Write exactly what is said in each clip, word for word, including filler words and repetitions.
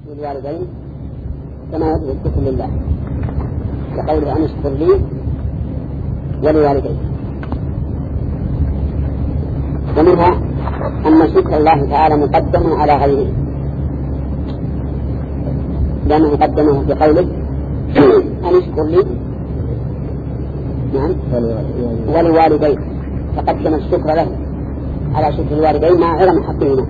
للوالدين كما يجب الشكر لله، كقوله أن اشكر لي ولوالدي. ومنها أن شكر الله تعالى مقدم على غيره، لأنه قدمه في قوله أن اشكر لي نعم ولوالدي، فقدم الشكر له على شكر الوالدين مع عظم حقهما.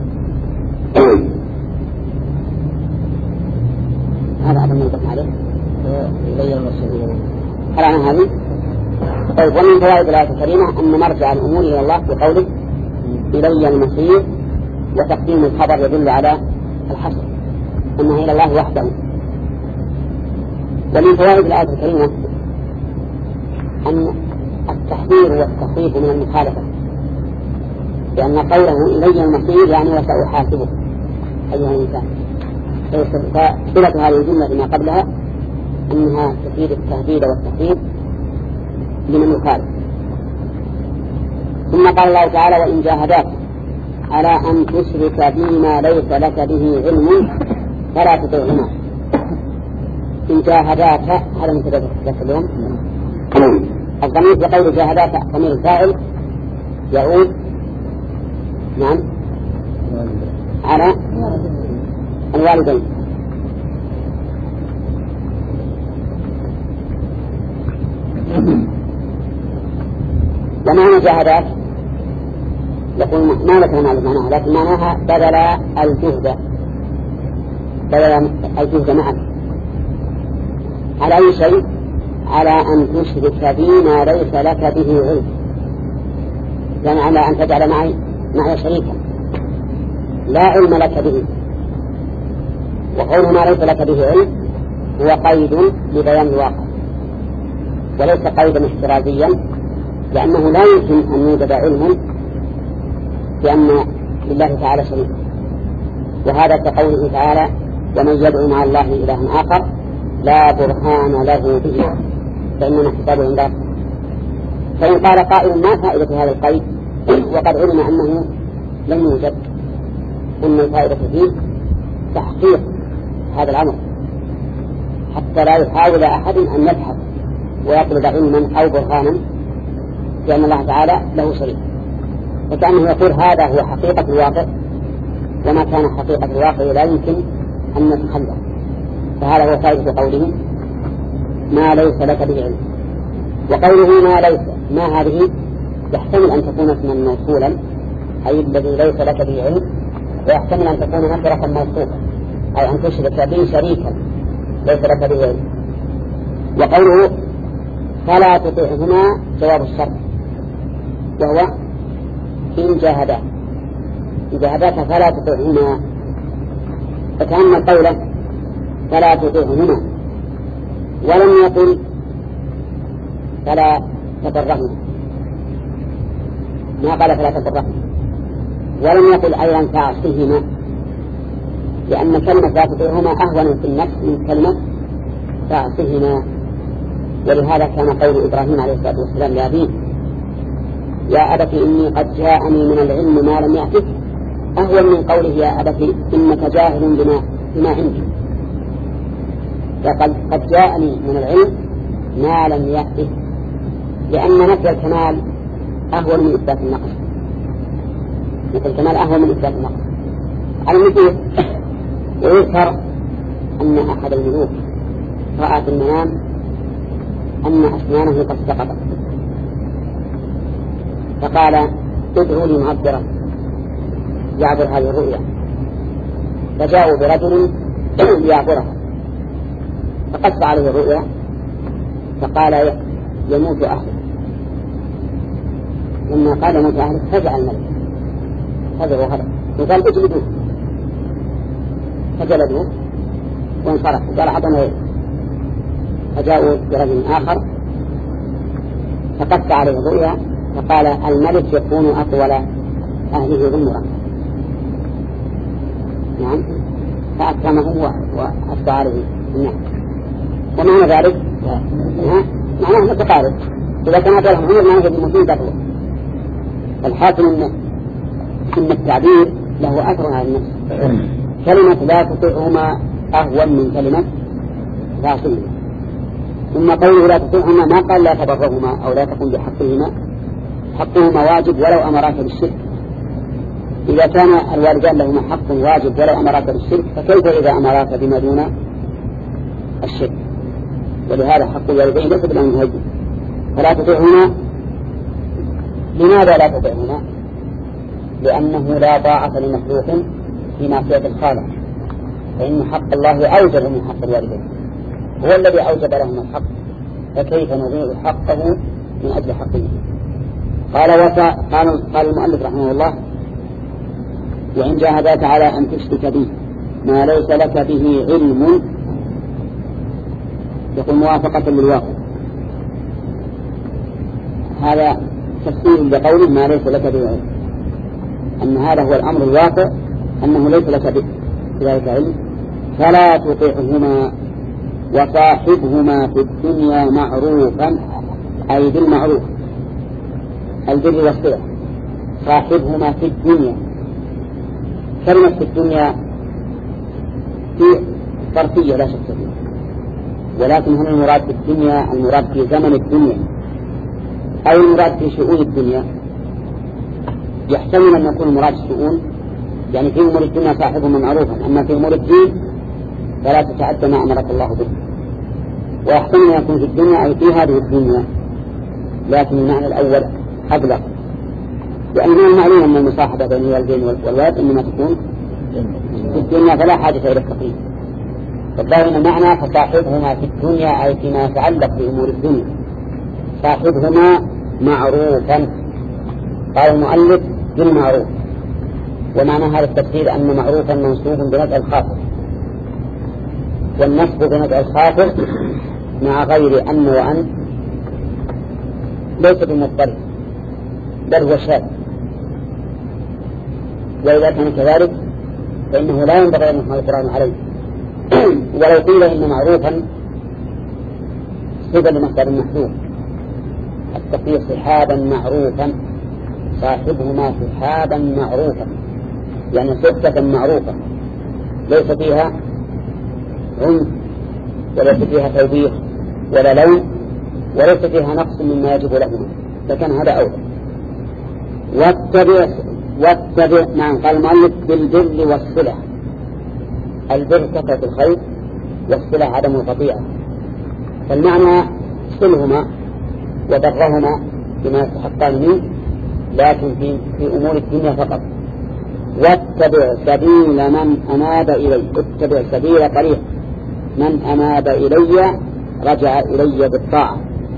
هذا أبدا نلقى عليه إلي المصير قرأنا هذه. طيب، ومن فوائد الآية الكريمة أن مرجع الأمور إلى الله في قوله إلي المصير، وتقديم الخبر يدل على الحصر أنه إلى الله وحده. ومن فوائد الآية الكريمة أن التحذير والتخويف من المخالفة، لأن قوله إلي المصير يعني وسأحاسبه أيها الإنسان، فصلة هذه الجملة بما قبلها أنها تفيد التهديد والتخويف لمن يخالف. ثم قال الله تعالى وإن جاهداك على أن تشرك بما ليس لك به علم فلا تطعهما. إن جاهداك هذا من تدرس اليوم. الضمير في قول جاهداك ضمير الفاعل يعود نعم على الوالدين. ومعنى جاهدات يقول ما لك معنى معناها، لكن معناها بدل الجهد بدل الجهد معك على أي شيء، على أن تشرك بي ما ليس لك به علم، يعني على أن تجعل معي معي شريكا لا علم لك به. وقول ما ليس لك به علم هو قيد لبيان الواقع وليس قيدا احترازيا، لأنه لا يمكن أن يوجد علم بأن لله تعالى شريك. وهذا كقوله تعالى ومن يدعو مع الله إلها آخر لا برهان له به فإنما حسابه عند ربه. فإن قال قائل ما فائدة هذا القيد وقد علم أنه لم يوجد، أن الفائدة فيه تحقيق هذا الأمر حتى لا يحاول أحد أن يبحث ويطلب علما أو برهانا لأن الله تعالى له شريك، وكأنه يقول هذا هو حقيقة الواقع، وما كان حقيقة الواقع لا يمكن أن نتخلى. فهذا هو فائدة قوله ما ليس لك به علم. وقوله ما ليس ما هذه يحتمل أن تكون اسما موصولا أي الذي ليس لك به علم، ويحتمل أن تكون نكرة موصوفة أي أن تشرك به شريكا ليس لك به علم. وقوله فلا تطعهما جواب الشرط، وهو إن جاهداك إن جاهداك فلا تطعهما، فكأن قوله فلا تطعهما ولم يقل فلا تضرهما، ما قال فلا تضرهما، ولم يقل أيضا تعصيهما، لأن كلمة لا تطعهما أهون في النفس من كلمة تعصيهما. ولهذا كان قول إبراهيم عليه الصلاة والسلام لأبيه يا أبت إني قد جاءني من العلم ما لم يأتك أهون من قوله يا أبت إنك جاهل بما, بما عندي. فقد قد جاءني من العلم ما لم يأتك، لأن نفي الكمال أهون من إثبات النقص، نفي الكمال أهون من إثبات النقص. على المثل ويذكر أن أحد الملوك رأى في المنام أن أسنانه قد سقطت، فقال ادعوا لي معبرا يعبر هذه الرؤيا، فجاءوا برجل ليعبرها فقص عليه الرؤيا فقال يموت أهلك. لما قال يموت أهلك فجع الملك هذا وهذا وقال اجلدوه، فجلدوه وانصرف وقال عطنا غيره. فجاءوا برجل آخر فقص عليه الرؤيا فقال الملك يكون أطول أهله ذمرا، نعم، فأكرمه وأفضى عليه النعم. ومعنى ذلك معناه متقارب، إذا كان هذا الأمر معناه المسلم دخله. الحاكم إن التعبير له أثر على النفس. كلمة لا تطعهما أهون من كلمة تعصيهما. ثم قوله لا تطيعهما ما قال لا تبرهما أو لا تقم بحقهما، حقهما واجب ولو أمراك بالشرك. إذا كان الوالدان لهما حق واجب ولو أمراك بالشرك فكيف إذا أمراك بما دون الشرك؟ ولهذا حق الوالدين ليس بالأنهج. فلا تطيعهما. لماذا لا تطيعهما؟ لأنه لا طاعة لمخلوق في معصية الخالق، فإن حق الله أوجب من حق الوالدين، هو الذي أوجب لهم الحق، فكيف نضيع حقه من أجل حقه؟ قال وفا قال, قال المؤلف رحمه الله وإن جاهداك على أن تشرك به ما ليس لك به علم، يقول موافقة للواقع. هذا تفسير لقوله ما ليس لك به علم، أن هذا هو الأمر الواقع، أنه ليس لك بذلك علم. فلا تطيعهما وصاحبهما في الدنيا معروفا، أي بالمعروف البر والصلة. صاحبهما في الدنيا، كلمة في الدنيا في ظرفية لا شك فيها، ولكن هنا المراد في الدنيا المراد في زمن الدنيا أو المراد في شؤون الدنيا. يحتمل أن يكون المراد الشؤون، يعني في أمور الدنيا صاحبهما معروفا، أما في أمور الدين فلا تتعدى ما أمرك الله به. ويحتمل أن يكون في الدنيا أي في هذه الدنيا، لكن المعنى الأول أبلغ، لأن من المعلوم أن المصاحبة بين الوالدين والوالد إنما تكون في الدنيا فلا حاجة إلى التقييد. فالظاهر المعنى فصاحبهما في الدنيا أي فيما يتعلق بأمور الدنيا، صاحبهما معروفا. قال المؤلف بالمعروف، ومعنى هذا التفسير أن معروفا منصوب بنزع الخافض، والنصب بنزع الخافض مع غير أن وأن ليس بمضطرب بل هو شاذ. وإذا كان كذلك فإنه لا ينبغي أن يحمل القرآن عليه. ولو قيل إن معروفا صفة لمصدر محذوف، التقي صحابا معروفا، صاحبهما صحابا معروفا، يعني صفة معروفة ليس فيها عنف وليس فيها توبيخ ولا لون وليس فيها نقص مما يجب لهما، فكان هذا أولى. واتبع واتبع نعم. قال المؤلف بالبر والصلة، البر كثرة الخير والصلة عدم القطيعة، فالمعنى صلهما وبرهما بما يستحقان منه، لكن في, في أمور الدنيا فقط. واتبع سبيل من أناب إلي، اتبع سبيل طريق من أناب إلي رجع إلي بالطاعة.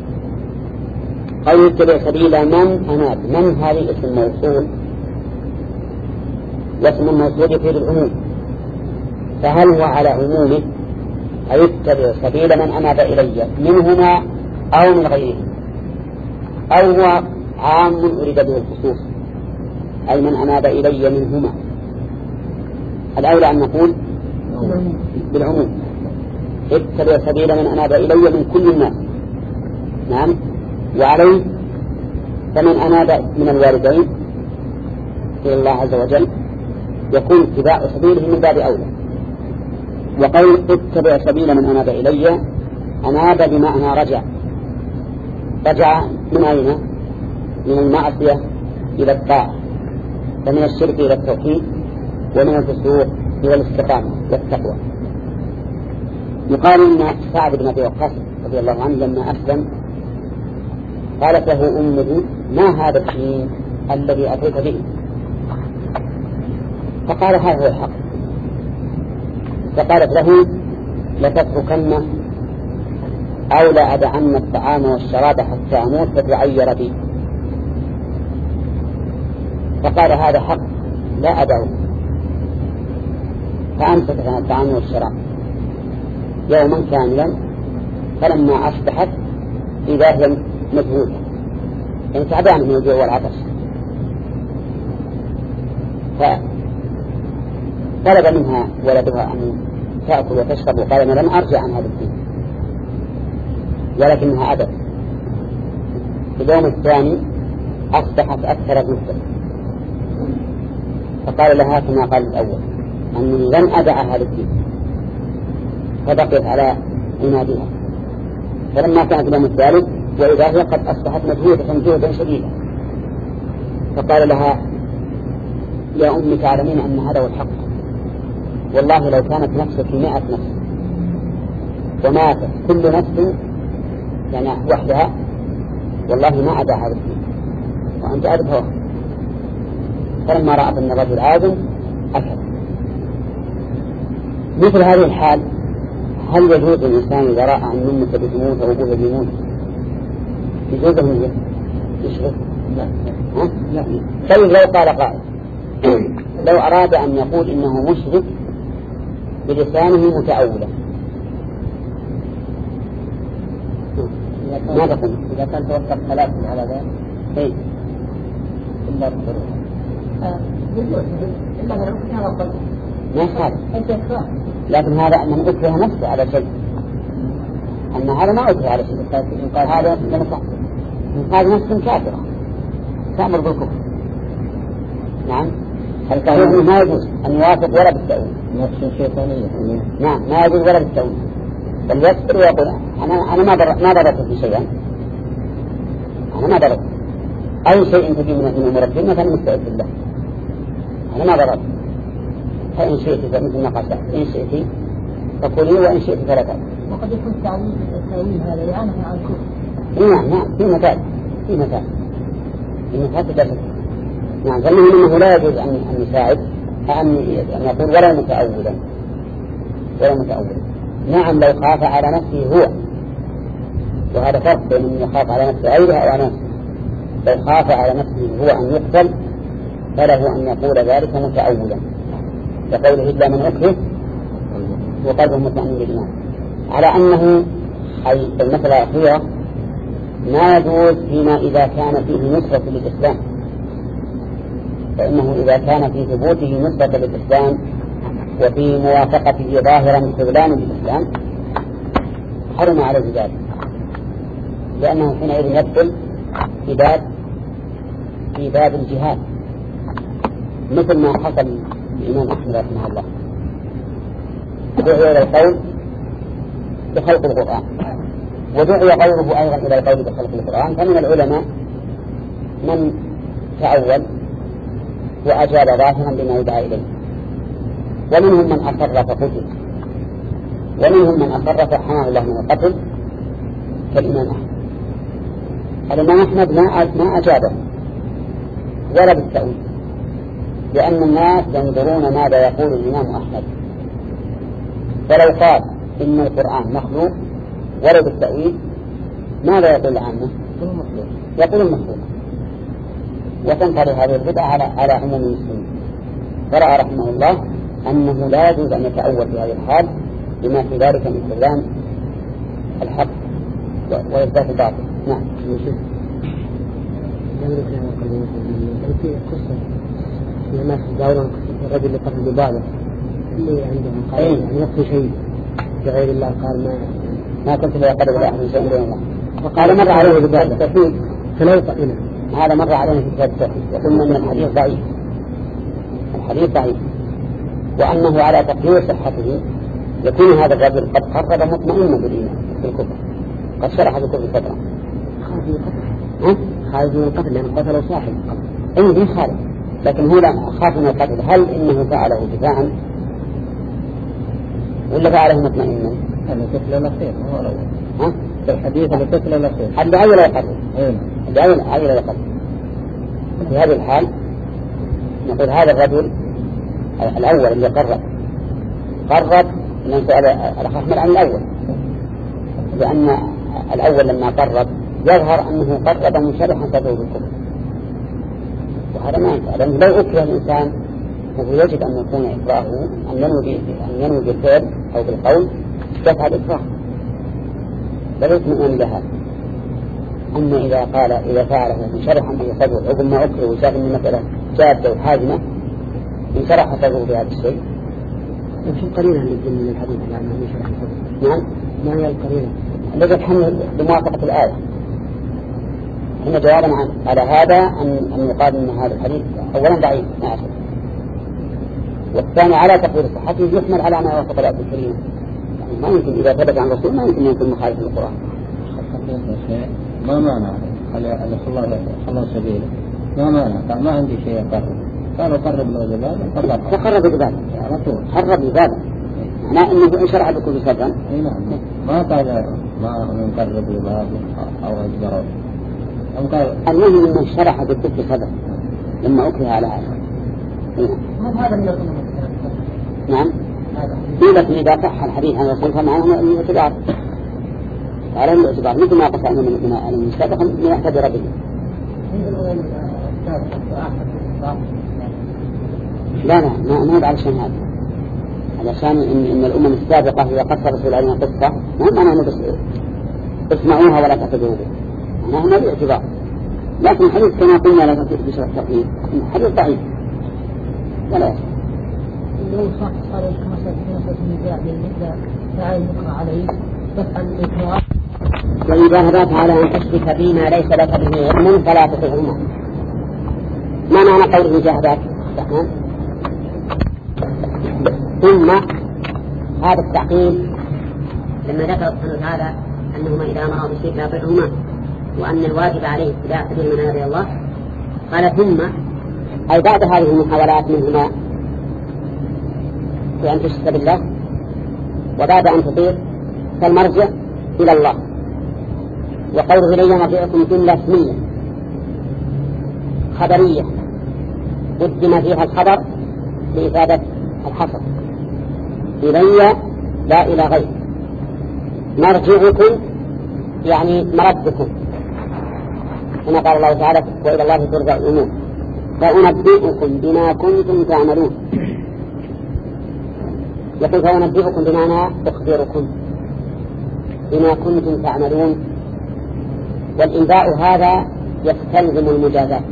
قال اتبع سبيل من أناب، من هذه اسم موصول، واسم الموصول يفيد العموم، فهل هو على عمومه أي اتبع سبيل من أناب إلي منهما أو من غيرهم، أو هو عام أريد به الخصوص أي من أناب إلي منهما؟ الأولى أن نقول بالعموم، اتبع سبيل من أناب إلي من كل الناس. نعم. وعليه فمن أناب من الوالدين إلى الله عز وجل يكون اتباع سبيله من باب أولى. وقول اتبع سبيل من أناب إلي، أناب بمعنى رجع، رجع من أين؟ من المعصية إلى الطاعة، ومن الشرك إلى التوحيد، ومن الفسوق إلى الاستقامة والتقوى. يقال إن سعد بن أبي وقاص رضي الله عنه لما أسلم قالت له أمه ما هذا الدين الذي أتيت به؟ فقال هذا هو الحق. فقالت له لتتركن أو لا أدعن الطعام والشراب حتى أموت فتعير بي. فقال هذا حق لا أدعو، فأمسكت عن الطعام والشراب يوما كاملا، فلما أصبحت إذا هي مجهولة، يعني تعبان من الجوع والعطش، فطلب منها ولدها أن تأكل وتشرب، وقال أنا لن أرجع عن هذا الدين، ولكنها أبت. في اليوم الثاني أصبحت أكثر جدا، فقال لها كما قال الأول أنني لن أدع هذا الدين، فبقيت على عنادها. فلما كانت اليوم الثالث وإذا هي قد أصبحت مجهودة جهدا شديدا، فقال لها يا أمي تعلمين أن هذا هو الحق، والله لو كانت نفسك مئة نفس وماتت كل نفس يعني وحدها والله ما أدى هذا الدين وأنت أدب هو. فلما رأت أن الرجل عادم أكل. مثل هذه الحال هل يجوز الإنسان إذا رأى أن أمك بتموت أو أبوه بيموت يجوز أن يشرك؟ لا لا. طيب لو قال قائل لو أراد أن يقول إنه مشرك بلسانه متأولا ماذا قلت؟ إذا كان توقف ثلاث على ذلك إيه إلا الضرورة إلا من أكره وقلت ما يخالف، لكن هذا من أكره نفسه على شيء، أن هذا ما أكره على شيء، هذا هذا نفس كافرة تأمر بالكفر. نعم الكافر ما يجوز أن يوافق ولا بالتأويل، نفس شيطانية. نعم ما يجوز ولا بالتأويل، بل يكفر ويقول أنا أنا ما ضربت ما ضربت في شيئا، أنا ما ضربت أي شيء تجي من أمور الدنيا فأنا مستعد بالله، أنا ما ضربت. فإن شئت فمثل ما قال إن شئت فقولي وإن شئت فلا تأتي. وقد يكون تعويل التأويل هذا يعني عن الكفر. نعم نعم في مثال في مثال في مثال تدرس. نعم فالمهم أنه لا يجوز أن يساعد أن يقول ولا متأولا ولا متأولا. نعم لو خاف على نفسه هو، وهذا فرق بين أن يخاف على نفسه غيره أو على نفسه. لو خاف على نفسه هو أن يقتل فله أن يقول ذلك متأولا لقوله إلا من أكره وقلبه مطمئن بالإيمان، على أنه أي المثل الأخيرة ما يجوز فيما إذا كان فيه نصرة للإسلام، فإنه إذا كان في ثبوته نصرة للإسلام وفي موافقته ظاهرا خذلان للإسلام حرم عليه ذلك، لأنه حينئذ يدخل في باب في باب الجهاد، مثل ما حصل الإمام أحمد رحمه الله دعي إلى القول بخلق القرآن، ودعي قوله أيضا إلى القول بخلق القرآن. فمن العلماء من تأول وأجاب ظاهرا بما يدعى إليه، ومنهم من أصر فقتل، ومنهم من أصر فحماه الله من القتل كالإمام أحمد. الإمام أحمد ما أجابه ولا بالتأويل، لأن الناس ينظرون ماذا يقول الإمام أحمد، فلو قال إن القرآن مخلوق ولا بالتأويل ماذا يقول عنه؟ يقول المخلوق، وتنطلق هذه البدعة على على عموم المسلمين. فرأى رحمه الله أنه لا يجوز أن يتأول في هذه الحال بما في ذلك من كلام الحق وإثبات الباطل. نعم. في قصة الناس يدورون الرجل اللي قتل ببالغ اللي عندهم قال يعني يقصي شيء بغير الله، قال ما ما كنت لا يقدر ولا أحد شيء غير الله، فقال مر عليه ببالغ فلا يطئنا. هذا مر علينا في كتاب التوحيد وقلنا أن الحديث ضعيف، الحديث ضعيف، وأنه على تقرير صحته يكون هذا الرجل قد قرب مطمئنا بالإيمان بالكفر، قد شرح بالكفر فترة خارج من القتل خارج من القتل لأنه قتل صاحب القتل. أي دي خارج، لكن هو لا خاف من القتل. هل إنه فعله دفاعا ولا فعله مطمئنا؟ هذا قتل لا خير هو الأول. ها؟ في الحديث هذا قتل لا خير. حد عين لا يقتل. حد عين عين لا يقتل. في هذه الحال نقول هذا الرجل الأول اللي قرب قرب من سأل الأخ أحمد عن الأول، لأن الأول لما قرب يظهر أنه قرب مشرحا صدره بالكفر، وهذا ما ينفع، لأنه لو أكره الإنسان فهو يجب أن يكون إكراهه أن ينوي أن ينوي بالفعل أو بالقول دفع الإكراه بل يطمئن لها. أما إذا قال إذا فعله مشرحا به صدره عقب ما أكره وشاف أن مثلا جادة وحازمة انشرح صدره بهذا الشيء. وش القرينة اللي تدل من الحديث على أنه يشرح صدره؟ نعم. ما هي القرينة؟ الذي تحمل بموافقة الآية. إن جوابا على هذا أن أن يقال أن هذا الحديث أولا ضعيف ما أشهد، والثاني على تقدير صحته يحمل على ما يوافق الآية الكريمة ما يمكن إذا ثبت عن الرسول ما يمكن يكون مخالف للقرآن. ما معنى على الله الله سبيله ما معنى قال ما عندي شيء أقرب قالوا قرب له جبال فقرب جبال على طول قرب جبال معناه إنه شرع بكل سبب. اي نعم ما قال ما نقرب جبال أو أجبره أو قال المهم إنه شرع بكل سبب لما أكره على هذا. هذا اللي نعم لكن إذا صح الحديث عن الرسول فمعناه الاعتبار على الاعتبار مثل ما قصدنا من المستبق من يعتبر به. لا لا ما ما علشان هذا علشان إن, إن الأمم السابقة إذا قص الرسول علينا قصة ما معناه بس اسمعوها ولا تعتبروا به معناه ما الاعتبار. لكن الحديث كما قلنا لا تنسيق بشرح التقييد حديث ضعيف ولا يصح. لو صح صار كما سنة النزاع بالنسبة تعالى يقرأ عليه تفعل الإكراه وإذا هداك على أن تشرك بما ليس لك به علم فلا تطعهما. ما معنى قوله جاهداك ثم هذا التعقيد لما ذكر سبحانه وتعالى أنهما إذا أمروا بالشرك لا يطيعهما وأن الواجب عليه اتباع سبيل من هدى الله قال ثم أي بعد هذه المحاولات منهما في أن تشرك بالله وبعد أن تطيع فالمرجع إلى الله. وقوله إلي مرجعكم جملة اسمية خبرية قدم فيها الخبر لإفادة الحصر إلي لا إلى غير. مرجعكم يعني مردكم كما قال الله تعالى وإلى الله ترجع الأمور فأنبئكم بما كنتم تعملون. يقول فأنبئكم بمعنى أخبركم بما كنتم تعملون. والإنباء هذا يستلزم المجازات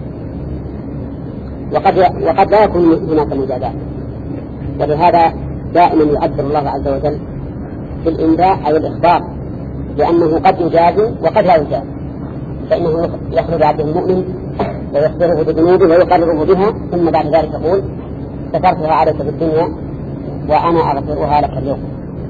وقد وقد لا يكون هناك مجازات ولهذا دائما يعبر الله عز وجل في الإنباء أو الإخبار لأنه قد يجازي وقد لا يجازي فإنه يخرج عبده المؤمن ويخبره بذنوبه ويقرره بها ثم بعد ذلك يقول سترتها عليك في الدنيا وأنا أغفرها لك اليوم.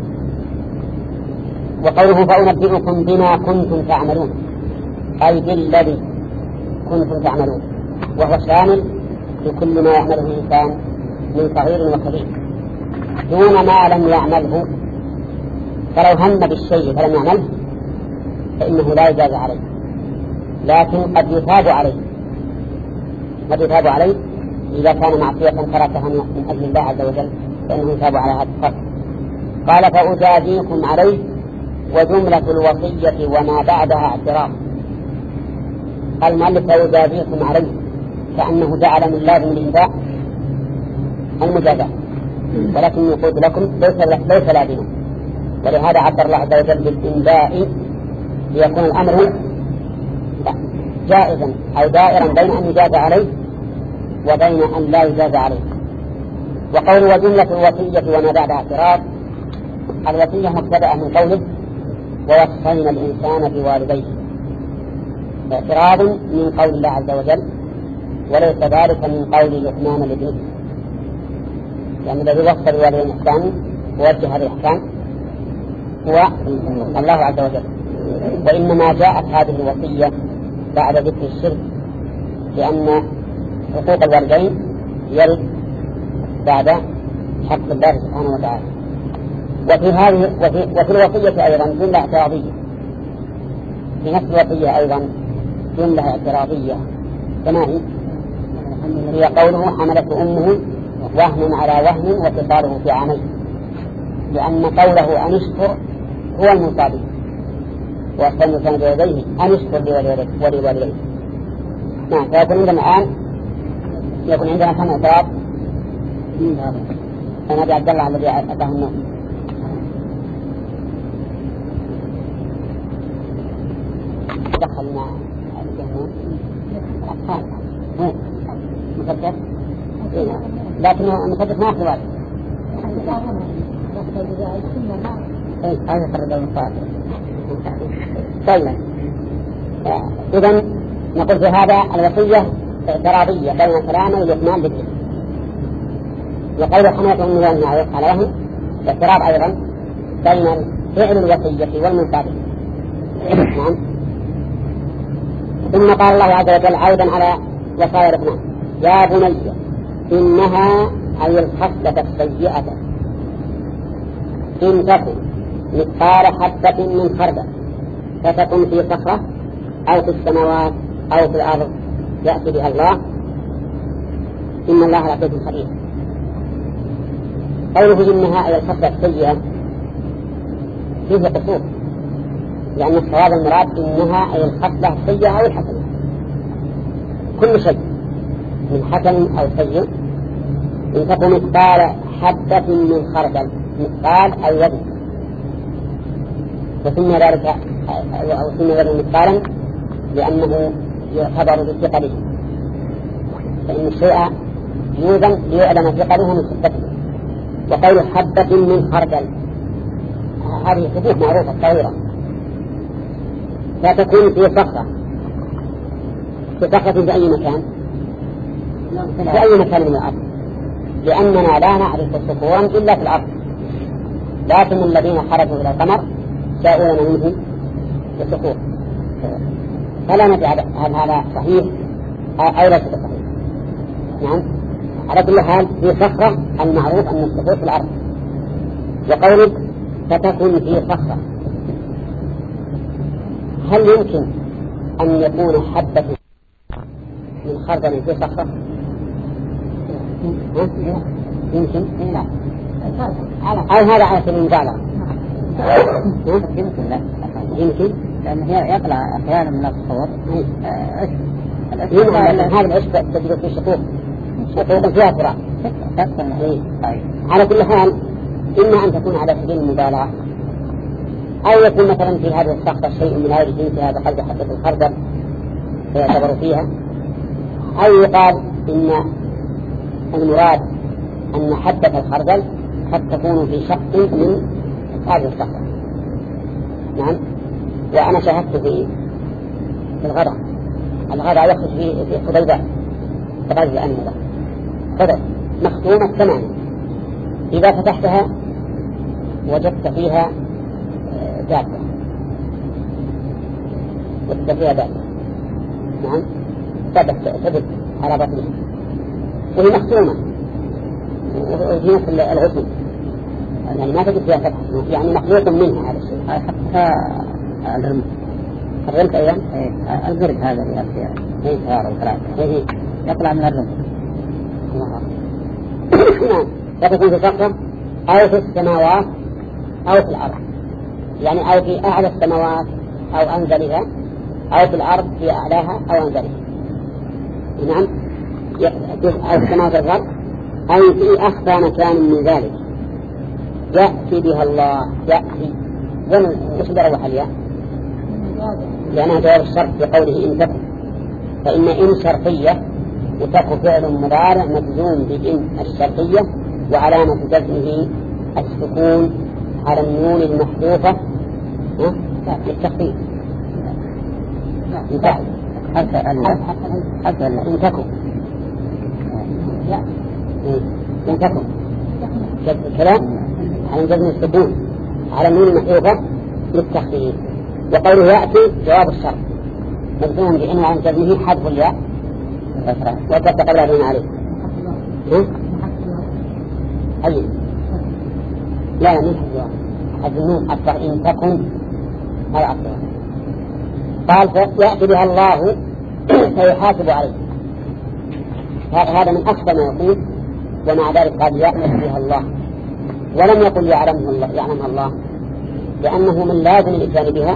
وقوله فأنبئكم بما كنتم تعملون أي بالذي كنتم تعملون وهو شامل لكل ما يعمله الإنسان من صغير وكبير دون ما لم يعمله. فلو هم بالشيء فلم يعمله فإنه لا يجاز عليه لكن قد يثاب عليه قد يثاب عليه إذا كان معصية تركها من أجل الله عز وجل فإنه يثاب على هذا القصد. قال فأجازيكم عليه وجملة الوصية وما بعدها اعتراف. المؤلف فأجازيكم عليه كأنه جعل من لازم الإنباء المجازاة ولكن يقول لكم ليس, ليس لازما ولهذا عبر الله عز وجل بالإنباء ليكون الأمر جائزا أو دائرا بين أن يجاز عليه وبين أن لا يجاز عليه. وقول وجملة الوصية وما بعد اعتراض الوصية مبتدأة من قوله ووصينا الإنسان بوالديه اعتراض من قول الله عز وجل وليس ذلك من قول لقمان لابنه يعني الذي وصى بوالدين إحسان ووجه هذا الإحسان هو الله عز وجل. وإنما جاءت هذه الوصية بعد ذكر الشرك لأن حقوق الوالدين يرد بعد حق الله سبحانه وتعالى. وفي هذه وفي, وفي الوصية أيضا جملة اعتراضية في نفس الوصية أيضا جملة اعتراضية كما هي هي قوله حملته أمه وهن على وهن وفصاله في عامين لأن قوله أن اشكر هو المصابي وأحسن كان بيديه أن اشكر ولوالديه. نعم فيكون عندنا الآن يكون عندنا كم اعتراض أنا أبي عبد الله الذي أتاه النوم دخلنا الأطفال مسدس لكن المسدس ما في واجب ايه هذا يخرج المصادر. طيب إذن نقول في هذا الوصية اعتراضية بين كلامه والإثمان بالإثم. وقول حماية أمه وأنها على وهم اعتراض أيضا بين فعل الوصية والمنفعة. نعم. ثم قال الله عز وجل عودا على وصايا لقمان: يا بني إنها أي الخصلة السيئة إن تكن مثقال حبة من خردل فتكن في صخرة أو في السماوات أو في الأرض يأتي بها الله إن الله لطيف خبير. قوله إنها أي الخصلة السيئة فيه قصور، لأن الصواب المراد إنها أي الخصلة السيئة أو الحسنة. كل شيء من حسن أو سيء إن تكون مثقال حبة من خردل، مثقال أو وزن، وسمي ذلك أو سمي ذلك مثقالا لأنه يعتبر بثقله، فإن الشيء يوزن ليعلم ثقله من خفته. وقول حبة من خردل هذه حدود معروفة صغيرة، لا تكون في صخرة. في صخرة في أي مكان؟ في أي مكان من الأرض، لأننا لا نعرف الصخور إلا في الأرض، لكن الذين خرجوا إلى القمر جاءونا منهم الصخور، فلا ندري هل هذا صحيح أو ليس صحيح. نعم. على كل حال في صخرة المعروف أن الصخور في الأرض. وقولك فتكون في صخرة، هل يمكن أن يكون حبة من خردل في صخرة؟ يمكن؟ لا. أو هذا على سبيل المبالغة؟ يمكن. لا يمكن لأنه يطلع أحيانا من الصخور عشب. هذا العشب تجد في شقوق شقوق فيها تراب. على كل حال إما أن تكون على سبيل المبالغة، أو يكون مثلا في هذه الصخرة شيء من هذه جنسها بقلب حبة الخردل فيعتبر فيها، أو يقال إن المراد أن حبة الخردل قد تكون في شق من هذه الصخرة. نعم. وأنا شاهدت في الغداء الغداء يخرج في في خضيبات تغذي الأنملة خضر مختومة تماما، إذا فتحتها وجدت فيها دابة وجدت فيها دابة. نعم. ثبت ثبت على بطنها وهي مختومة وفي نفس الغصن، يعني ما تجد فيها فتح، يعني مخلوق منها هذا الشيء. حتى الرمل الرمل أيضا القرد هذا اللي فيها ايه هذا الكلام ايه يطلع من الرمل. نعم. فتكون في صخرة أو في السماوات أو في الأرض، يعني أو في أعلى السماوات أو أنزلها، أو في الأرض في أعلاها أو أنزلها. نعم. أو في السماوات والأرض أي في أخفى مكان من ذلك يأتي بها الله. يأتي وش بروح الياء؟ لأنها جواب الشرط بقوله إن تكن، فإن إن شرطية وتكن فعل مضارع مجزوم بإن الشرطية وعلامة جزمه السكون على النون المحذوفة للتخفيف. إن تكن حتى إن تكن إن تكن الكلام على جزم السكون على النون المحذوفة للتخفيف. وقوله يأتي جواب الشرط مجزوم بإن عن جزمه حذف الياء وقد تقبل عليه. أي لا لا من حذف حذف النون أكثر إن تكن هذا أكثر. قال يأتي بها الله فيحاسب عليه. هذا من أكثر ما يقول، ومع ذلك قال يأتي بها الله ولم يقل يعلمها الله يعلمها الله، لأنه من لازم الإتيان بها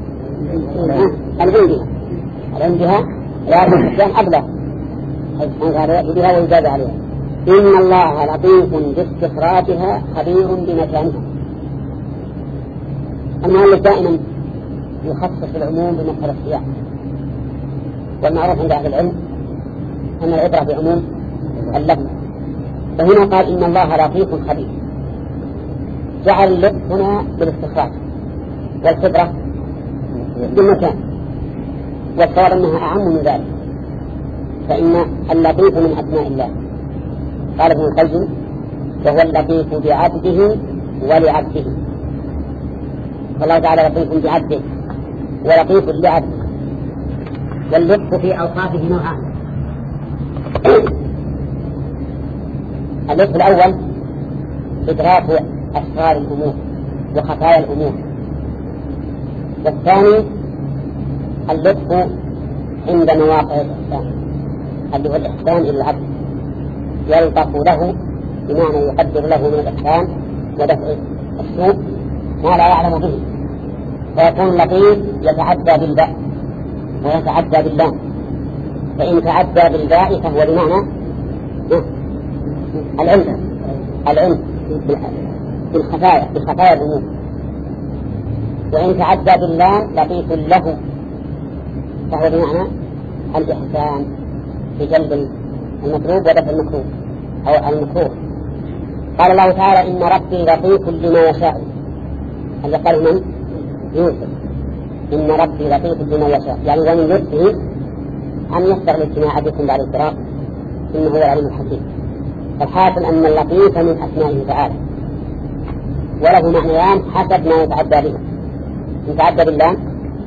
العلم بها العلم بها لازم الإتيان أبلغ، قال يأتي بها ويزاد عليها. إن الله لطيف باستخراجها خبير بمكانها. المؤلف دائما يخصص العموم بمسألة السياق، والمعروف عند أهل العلم أن العبرة بعموم اللفظ، فهنا قال إن الله لطيف خبير، جعل اللطف هنا بالاستخراج والخبرة بالمكان، والصواب أنها أعم من ذلك، فإن اللطيف من أسماء الله. قال ابن القيم وهو اللطيف بعبده ولعبده، والله تعالى لطيف بعبده ولطيف لعبده. واللطف في أوصافه نوعان. اللطف الأول إدراك أسرار الأمور وخفايا الأمور، والثاني اللطف عند مواقع الإحسان اللي هو الإحسان إلى العبد، يلطف له بمعنى يقدر له من الإحسان ودفع السوء ما لا يعلم به، فيكون لطيف يتعدى بالباء ويتعدى باللام، فإن تعدى بالباء فهو بمعنى العلم العلم بالخفايا بالخفايا الأمور، وإن تعدى باللام لطيف له فهو بمعنى الإحسان بجلب المطلوب ودفع المكروه أو المكروه. قال الله تعالى إن ربي لطيف لما يشاء، هذا قال من يوسف إن ربي لطيف لما يشاء، يعني ومن لطفه أن يسر الاجتماع بكم بعد الفراق إنه هو العليم الحكيم. فالحاصل أن اللطيف من أسمائه تعالى وله معنيان حسب ما يتعدى به. إن تعدى بالله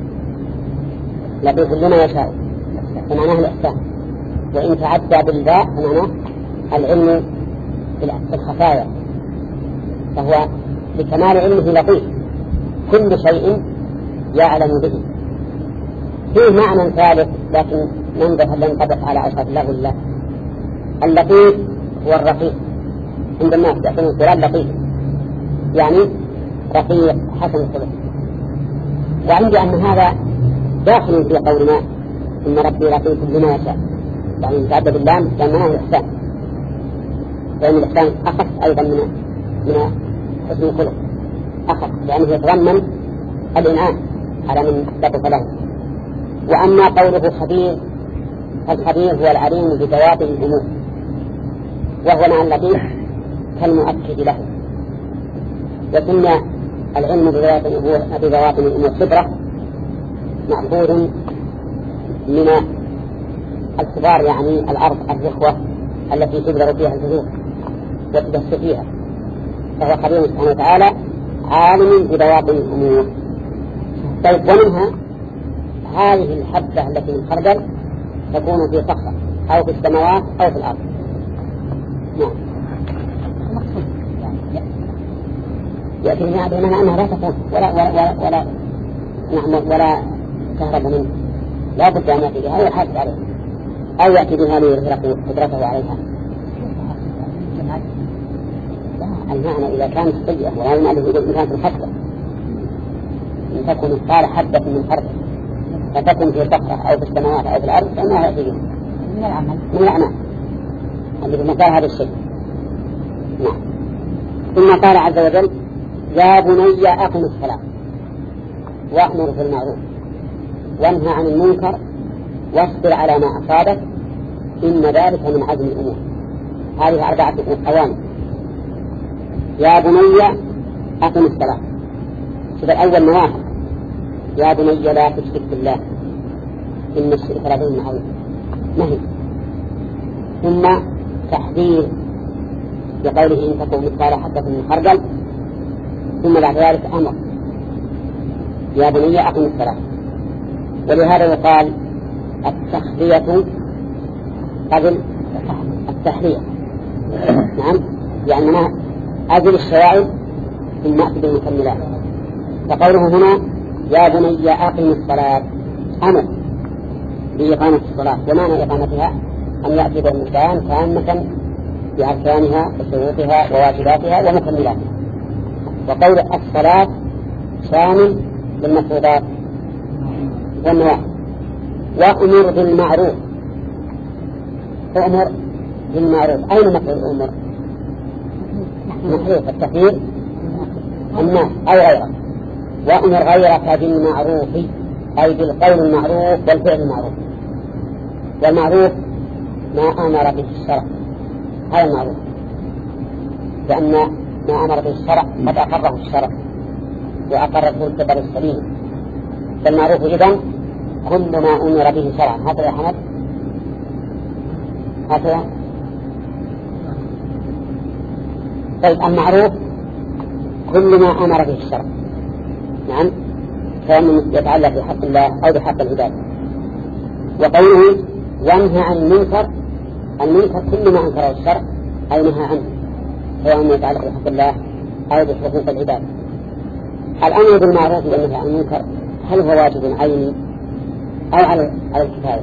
لطيف لما يشاء فمعناه الإحسان، وإن تعدى بالباء فمعناه العلم بالخفايا، فهو بكمال علمه لطيف كل شيء يعلم به. فيه معنى ثالث لكن ننبه هل ينطبق على أشهد الله ولا. اللطيف هو الرفيق عند الناس يعطون القرآن لطيف يعني رفيق حسن الخلق، وعندي أن هذا داخل في قولنا إن ربي لطيف لما يشاء، يعني يتعدى باللام لأنه الإحسان، لأن الإحسان أخف أيضا من من حسن الخلق، أخف لأنه يتضمن الإنعام على من لطف له. وأما قوله خبير فالخبير هو العليم بذوات الأمور، وهو مع اللطيف كالمؤكد له. وسمى العلم بذوات الأمور بذوات الأمور خبرة مأخوذ من الكبار، يعني الأرض الرخوة التي تبلغ فيها الجذور وتدس فيها، فهو خبير سبحانه وتعالى عالم بذوات الأمور. طيب ومنها هذه الحبة التي من خردل تكون في صخرة أو في السماوات أو في الأرض. نعم يأتي بها بمعنى أنها لا تكون ولا ولا ولا, ولا نعم ولا كهرب منه، لا بد أن يأتي بها ويحاسب عليها أو يأتي بها ليغرق قدرته عليها. المعنى إذا كانت سيئة ولا المعنى إذا كانت الحبة إن تكون مثقال حبة من خردل فتكون في صخرة أو في السماوات أو في الأرض فإنها يأتي بها من الأعمال من الأعمال اللي بمثال هذا الشيء. نعم. ثم قال عز وجل يا بني أقم الصلاة وأمر بالمعروف وانهى عن المنكر واصبر على ما أصابك إن ذلك من عزم الأمور. هذه أربعة أوامر. يا بني أقم الصلاة، شوف الأول نواهي يا بني لا تشرك بالله إن الشرك لظلم عظيم نهي، ثم تحذير بقوله إن تكون مثقال حبة من خردل، ثم بعد ذلك أمر يا بني أقم الصلاة. ولهذا يقال التخلية قبل التحلية. نعم يعني ما أجل الشوائب ثم أأتي بالمكملات. فقوله هنا يا بني أقم الصلاة أمر بإقامة الصلاة، ومعنى إقامتها أن يأتي بالمكان كامة بأركانها وشروطها وواجباتها ومكملاتها. وقول الصلاة شامل للمفروضات والنواهي. وأمر بالمعروف، أمر بالمعروف أين مفعول الأمر؟ محروف التخيير الناس أو غيره. وأمر غيرك بالمعروف أي بالقول المعروف والفعل المعروف. والمعروف ما أمر به الشرع، هذا المعروف، لأن ما أمر به الشرع قد أقره الشرع وأقرته الكتاب السليم. فالمعروف إذن كل ما أمر به شرعا. هذا يا حمد هذا. طيب المعروف كل ما أمر به الشرع، نعم كان يتعلق بحق الله أو بحق العباد. وقوله وانهى عن المنكر، المنكر كل ما أنكره الشرع أي نهى عنه، سواء يتعلق بحق الله أو بحقوق العباد. الأمر بالمعروف والنهي عن المنكر هل هو واجب عيني أو على على الكفاية؟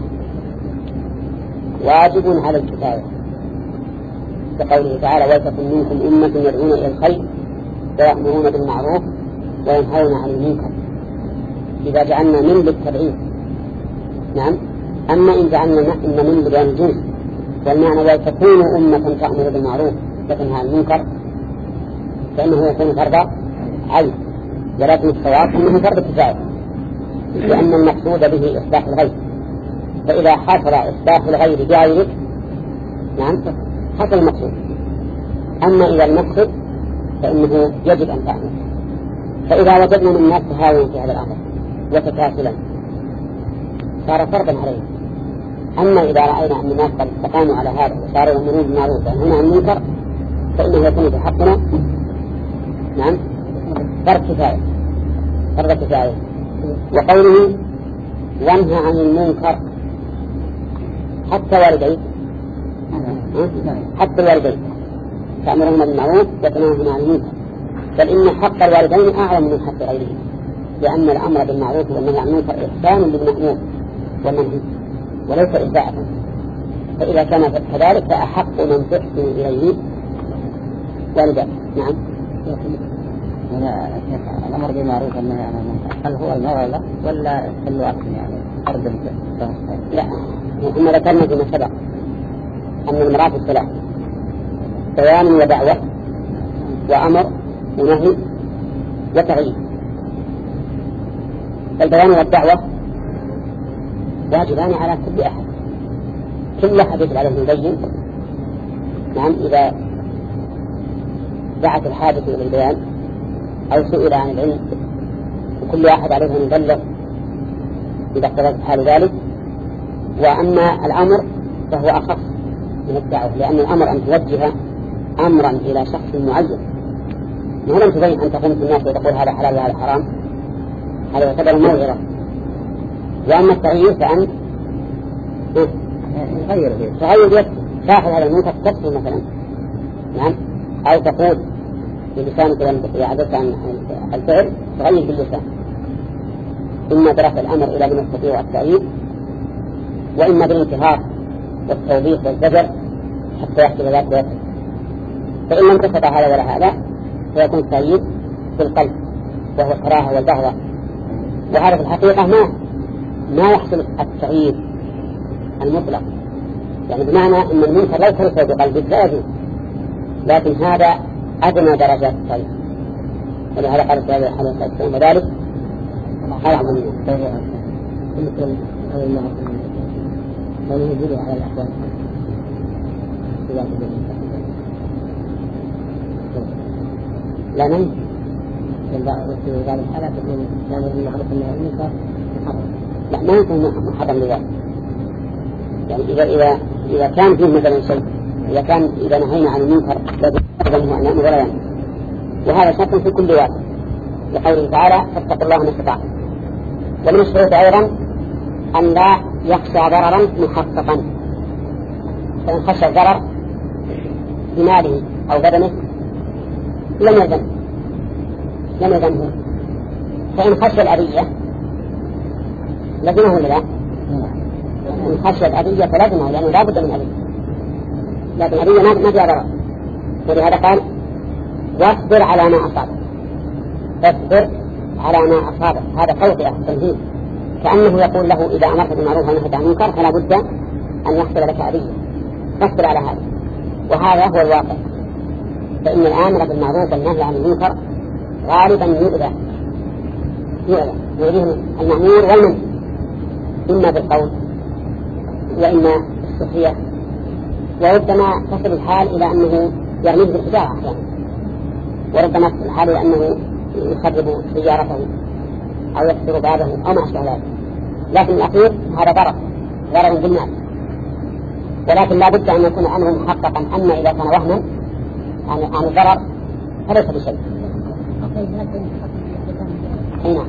واجب على الكفاية، كقوله تعالى ولتكن منكم أمة يدعون إلى الخير ويأمرون بالمعروف وينهون عن المنكر، إذا جعلنا من للتبعيد. نعم. أما إن جعلنا إن من لبيان الجنس والمعنى ولتكونوا أمة تأمر بالمعروف وتنهى عن المنكر فإنه يكون فرض عين، ولكن الصواب أنه فرض كفاية، لأن المقصود به إصلاح الغير، فإذا حصل إصلاح الغير بعينك نعم حصل المقصود. أما إذا المقصود فإنه يجب أن تعمل. فإذا وجدنا من الناس تهاون في هذا الأمر وتكاسلا صار فرضا عليه. أما إذا رأينا أن الناس قد استقاموا على هذا وصاروا يأمرون بالمعروف وينهون عن المنكر فإنه يكون في حقنا نعم فرض كفاية، فرض كفاية. وقوله وانهى عن المنكر حتى والديك، حتى الوالدين تأمرهم بالمعروف وتنهون عن المنكر، بل إن حق الوالدين أعظم من حق غيرهم، لأن الأمر بالمعروف والنهي عن المنكر إحسان للمأمور والمنهي وليس إساءة. فإذا كان كذلك فأحق من تحسن إليه والدك. نعم. الأمر بالمعروف والنهي عن المنكر هل هو الموعظة ولا كل وقت يعني فرد؟ لا، ثم ذكرنا فيما سبق أن المراد الثلاث بيان ودعوة وأمر ونهي وتغيير. البيان والدعوة واجبان على كل أحد، كل أحد يجب عليه يبين. نعم. إذا دعت الحاجة إلى البيان أو سئل عن العلم وكل أحد عليه أن يبلغ إذا اقتضت حال ذلك. وأما الأمر فهو أخص من الدعوة، لأن الأمر أن توجه أمرا إلى شخص معين، ولم تبين أن تقوم في الناس وتقول هذا حلال وهذا حرام، هذا يعتبر موعظة. وأما التغيير فأن تغير تغير تأخذ هذا المنكر تكسر مثلا نعم، أو تقول بلسانك إذا عدلت عن الفعل تغير باللسان، إما برفع الأمر إلى من يستطيع التأييد، وإما بالانتهاء والتوضيح والزجر حتى يحصل ذلك ويكفر. فإن لم تستطع هذا ولا هذا فيكون التأييد بالقلب وهو الكراهة والبغضة. وهذا في الحقيقة ما ما يحصل التغيير المطلق، يعني بمعنى أن المنكر لا يتركه بقلبه لا يجوز، لكن هذا أدنى درجات التغيير، ولهذا قال في هذا الحديث الثاني وذلك أعظم منه. مثل هذا المعروف من يجب على الأحوال لا نعم في ذلك الحالة تكون الأمر بالمعروف والنهي عن المنكر محرم. لا ما يكون محرم لذلك، يعني إذا إذا إذا كان فيه مثلا شيء، إذا كان إذا نهينا عن المنكر لازم أن نأمر ولا ينهى، وهذا شرط في كل واحد، لقوله تعالى فاتقوا الله ما استطعتم. ومن الشروط أيضا أن لا يخشى ضررا محققا، فإن خشى الضرر بماله أو بدنه لم يذن لم يذنه. فإن خشى الأذية لزمه ولا لا؟ إن خشى الأذية فلزمه، لأنه لا بد من أذية، لكن الأذية ما فيها ضرر. ولهذا قال واصبر على ما أصابك، اصبر على ما أصابك، هذا توطئة تنهيد، كأنه يقول له إذا أمرت بالمعروف ونهيت عن المنكر فلا بد أن يحصل لك أذية، فاصبر على هذا. وهذا هو الواقع، فإن الآمر بالمعروف والنهي عن المنكر غالبا يؤذى يؤذى يؤذيه المأمور والمنهي، إما بالقول وإما بالسخرية، وربما تصل الحال إلى أنه يرميه بالحجارة أحيانا، وربما تصل الحال إلى أنه يخرب سيارته أو يكسر بابه أو ما أشبه ذلك. لكن الأخير هذا ضرر ضرر بالناس، ولكن لا بد أن يكون أمره محققا. أما إذا كان وهما عن الضرر فليس بشيء. نعم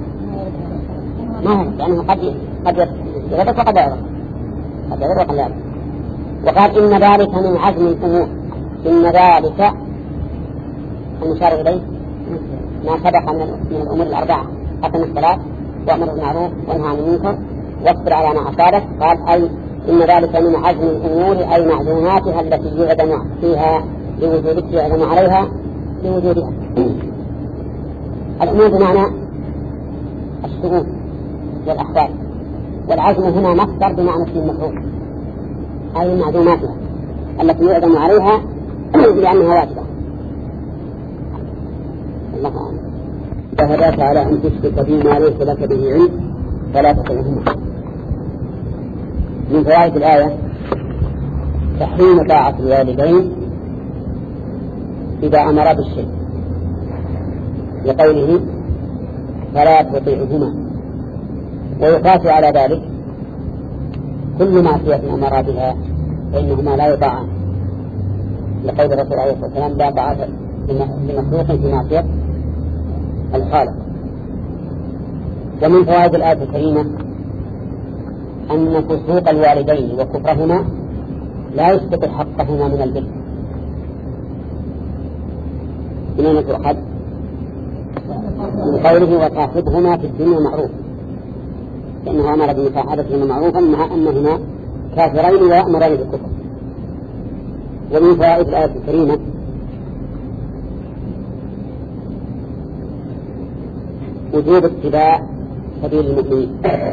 لأنه قد قد يغضب وقد يغضب قد يغضب وقد يغضب. وقال إن ذلك من عزم الأمور. إن ذلك المشار إليه ما سبق من الأمور الأربعة: أقم الصلاة وأمر بالمعروف وانهى عن المنكر واصبر على ما أصابك. قال أي إن ذلك من عزم الأمور أي معلوماتها التي يعدم فيها لوجودك يعدم عليها لوجودها. الأمور بمعنى الشؤون والأحوال، والعزم هنا مصدر بمعنى اسم المفعول أي معلوماتها التي يعدم عليها لأنها واجبة. الله أعلم. فهداك على أن تشرك بما ليس لك به علم فلا تطعهما. من فوائد الآية تحريم طاعة الوالدين إذا أمر بالشيء لقوله فلا تطيعهما، ويقاس على ذلك كل معصية أمر بها فإنهما لا يطاعان، لقول الرسول عليه الصلاة والسلام لا طاعة لمخلوق في معصية الخالق. ومن فوائد الآية الكريمة أن فسوق الوالدين وكفرهما لا يسقط حقهما من البر. من أين تؤخذ؟ من قوله وصاحبهما في الدنيا معروف، لأنه أمر بمصاحبتهما معروفا مع أنهما كافرين ويأمران بالكفر. ومن فوائد الآية الكريمة وجوب اتباع سبيل المؤمنين،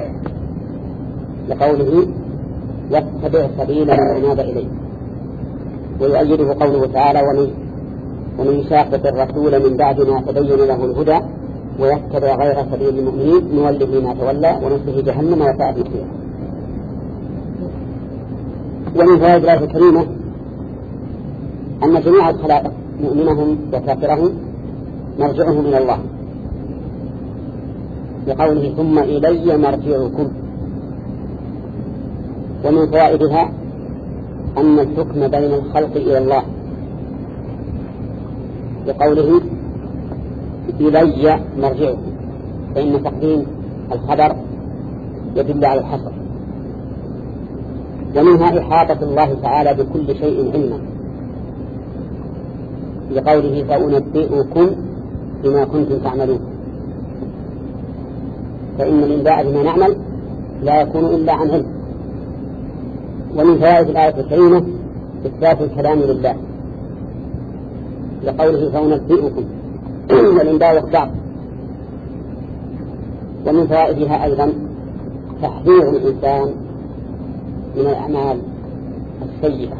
لقوله واتبع سبيل من أناب إليه. ويؤيده قوله تعالى ومن ومن يشاقق الرسول من بعد ما تبين له الهدى ويتبع غير سبيل المؤمنين نوله ما تولى ونصله جهنم وساءت مصيره. ومن فوائد الآية الكريمة أن جميع الخلائق مؤمنهم وكافرهم مرجعهم إلى الله، بقوله ثم إلي مرجعكم. ومن فوائدها أن الحكم بين الخلق إلى الله، بقوله إلي مرجعكم، فإن تقديم الخبر يدل على الحصر. ومنها إحاطة الله تعالى بكل شيء علما، بقوله فأنبئكم بما كنتم تعملون، فإن الإنباء بما نعمل لا يكون إلا عن علم. ومن فوائد الآية الكريمة إثبات الكلام لله، لقوله فأنبئكم والإنباء إخبار. ومن فوائدها أيضا تحذير الإنسان من الأعمال السيئة،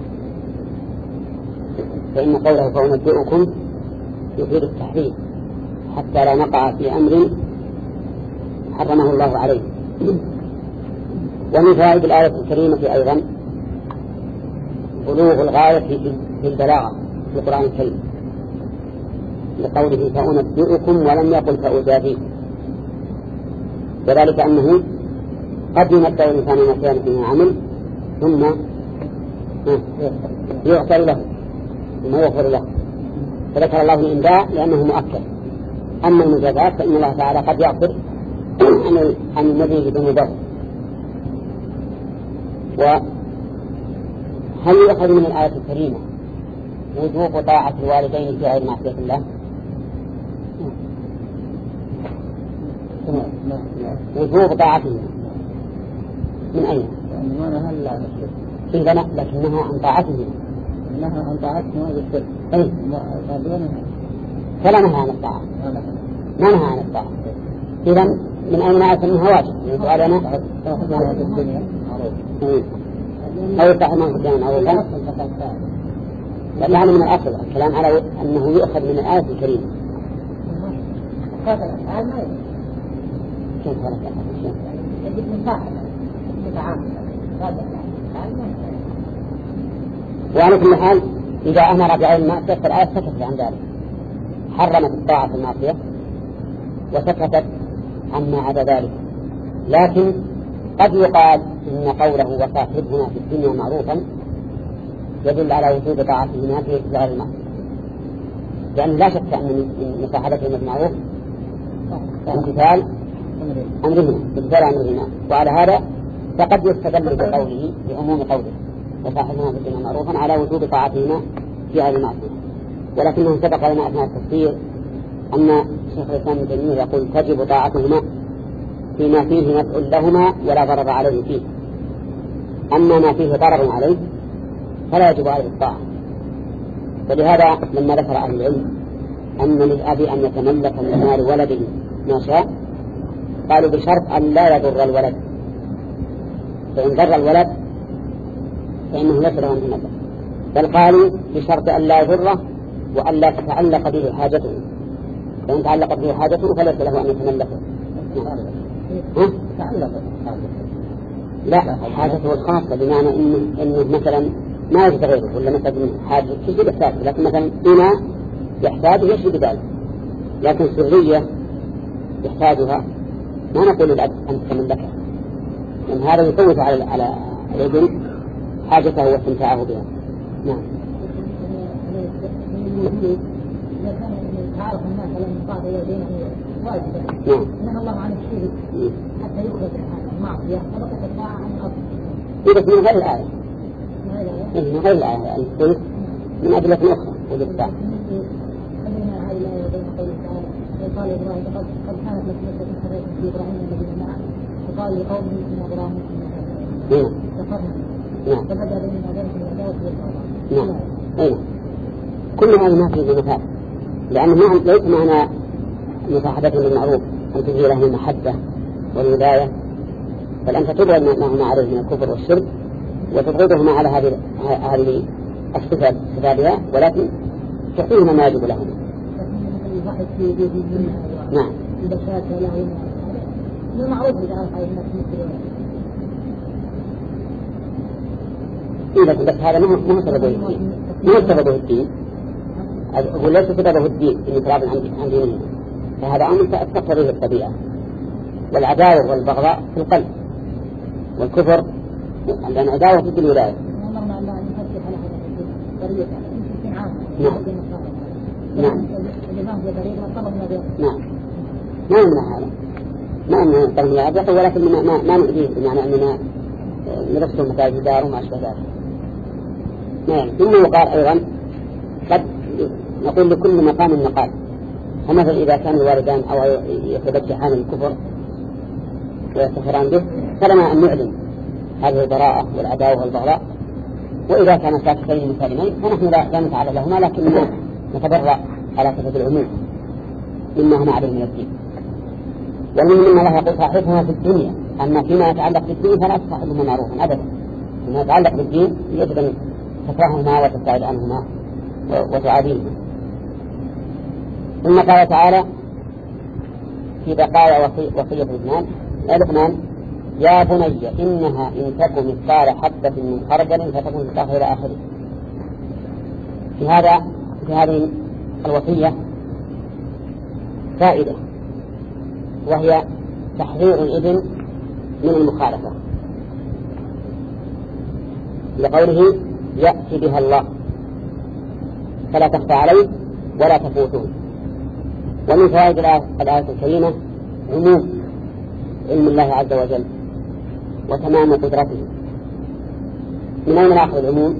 فإن قوله فأنبئكم يفيد التحذير حتى لا نقع في أمر حرمه الله عليه. ومن فوائد الآية الكريمة أيضا بلوغ الغاية في البلاغة في القرآن الكريم، لقوله فأنبئكم ولم يقل فأجازيكم، وذلك أنه قد يمتع الإنسان ما كان فيه عمل ثم يغفر له ثم يغفر له، فذكر الله الإنباء لأنه مؤكد. أما المجازات فإن الله تعالى قد يغفر عن النبي بذنوبه. وهل يؤخذ من الآية الكريمة وجوب طاعة الوالدين في غير معصية الله؟ وجوب طاعتهم من أين؟ إذا لكنها عن طاعتهم إنها عن طاعتهم بالسر. أي فلا نهى عن الطاعة، ما نهى عن الطاعة. إذا من أين نعرف أنها واجب؟ يقول أنا تأخذها في الدنيا أو يفتح ما قدام معروفا، لأنها من الأصل. الكلام على أنه يؤخذ من الآية الكريمة. هذا الأفعال ما يجب. كيف هذا الأفعال؟ يجب مصاحبة متعامل هذا الأفعال ما يجب. وعلى كل حال إذا أمر بعين معصية فالآية سكتت عن ذلك، حرمت الطاعة في المعصية وسكتت عما عدا ذلك. لكن قد يقال إن قوله وصاحبهما في الدنيا معروفا يدل على وجود طاعتهما في غير المعصية، لأن لا شك أن من مصاحبتهما بالمعروف امتثال أمرهما بامتثال أمرهما. وعلى هذا فقد يستدل بقوله بعموم قوله وصاحبهما في الدنيا معروفا على وجوب طاعتهما في هذه المعصية. ولكنه سبق لنا أثناء التفسير أن شيخ الإسلام ابن تيمية يقول تجب طاعتهما فيما فيه نفع لهما ولا ضرر عليه فيه، أما ما فيه ضرر عليه فلا يجب عليه الطاعة. ولهذا لما ذكر أهل العلم أن للأب أن يتملك من مال ولده ما شاء قالوا بشرط أن لا يضر الولد، فإن ضر الولد فإنه ليس له أن يتملك، بل قالوا بشرط أن لا يضره وأن لا تتعلق به حاجته، فإن تعلقت به حاجته فليس له أن يتملكه. ها؟ تعلق لا حاجته الخاصة، بمعنى إنه, إنه مثلا ما يجد غيره ولا مثلا حاجة تجد يحتاجه، لكن مثلا إناء يحتاجه يشري بذلك، لكن سرية يحتاجها ما نقول للأب أن تتملكها، لأن هذا يفوت على على الابن حاجته واستمتاعه بها. نعم. تعرف الناس على المقاطع يدينه واجبا. نعم. إن الله عن الشيء حتى يخرج المعصية فبقت الطاعة عن الأصل. إذا من غير الآية. من غير الآية يعني تقول من أدلة أخرى والإبداع. خلينا هاي الآية بين قوله تعالى قال إبراهيم قد كانت لك نسبة حرية في إبراهيم الذين معه وقال لقومه إن إبراهيم نعم. كفرنا. نعم. فبدأ بيننا وبينكم العداوة والبغضاء. نعم. أيوة. كل هذه ما فيه مثال، لأنه ليس معنى مصاحبتهم بالمعروف أن تجي لهم المحبة والولاية، بل أنت تبعد ما هما عليه من الكفر والشرك وتبغضهما على هذه هذه الصفات صفاتها، ولكن تعطيهما ما يجب لهم. نعم. إذا بس هذا ما هو سببه الدين، ما هو سببه الدين، هو ليس سببه الدين انفراد عن دينه، فهذا أمر تقتضيه الطبيعة. والعداوة والبغضاء في القلب، والكفر لأن عداوة ضد الولاية. نعم. نعم. نعم. ما يمنع هذا، ما يمنع طلب العداوة، ولكن ما ما ما نؤذيه بمعنى أننا نرسل مساجد دار وما أشبه ذلك. نعم. ثم يقال أيضا قد نقول لكل مقام مقال، فمثلا إذا كان الوالدان أو يتبجحان الكفر ويستخران به فلنا أن نعلم هذه البراءة والعداوة والبغضاء، وإذا كان ساكتين مسالمين فنحن لا نتعالى لهما، لكن نتبرأ على صفة العموم مما هم عليه من الدين. والمهم أن الله يقول صاحبها في الدنيا، أما فيما يتعلق بالدين فلا تصاحبهما معروفا أبدا. فيما يتعلق بالدين يجب أن تكرههما وتبتعد عنهما وتعاديهما. ثم قال تعالى في بقايا وصية لقمان لقمان يا بني إنها إن تكن مثقال حبة من خردل فتكون في إلى آخره. في هذا في هذه الوصية فائدة، وهي تحذير الابن من المخالفة لقوله يأتي بها الله فلا تخفى عليه ولا تفوته. ومن فوائد الآية الكريمة عموم علم الله عز وجل وتمام قدرته. من أين نأخذ العموم؟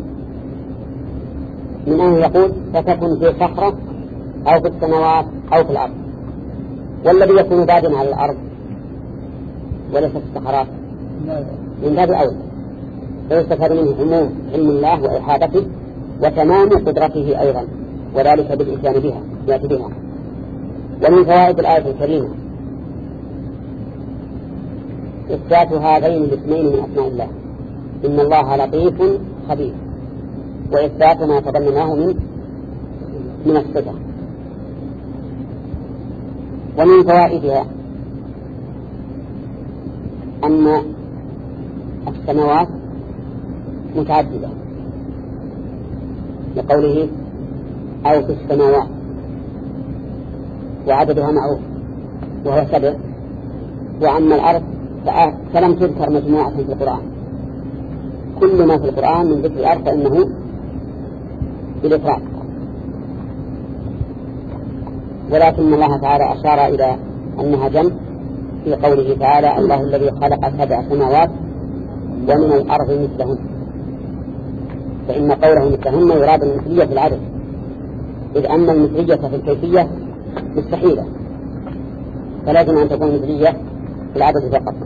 من أن يقول فتكون في صخرة أو في السماوات أو في الأرض، والذي يكون بادٍ على الأرض وليس في الصخرات من باب أول، فيستفاد منه عموم علم الله وإحاطته وتمام قدرته أيضا، وذلك بالإتيان بها يأتي بها. ومن فوائد الآية الكريمة إثبات هذين الاثنين من أسماء الله، إن الله لطيف خبير، وإثبات ما تضمناه من من الصفة. ومن فوائدها أن السماوات متعددة لقوله أو في السماوات، وعددها معروف وهو سبع. وأما الأرض فلم تذكر مجموعة في القرآن، كل ما في القرآن من ذكر الأرض فإنه بالإفراد، ولكن الله تعالى أشار إلى أنها جمع في قوله تعالى الله الذي خلق سبع سماوات ومن الأرض مثلهن، فإن قوله مثلهن يراد المثلية في العدد، إذ أن المثلية في الكيفية مستحيلة، فلازم أن تكون مثلية في العدد فقط.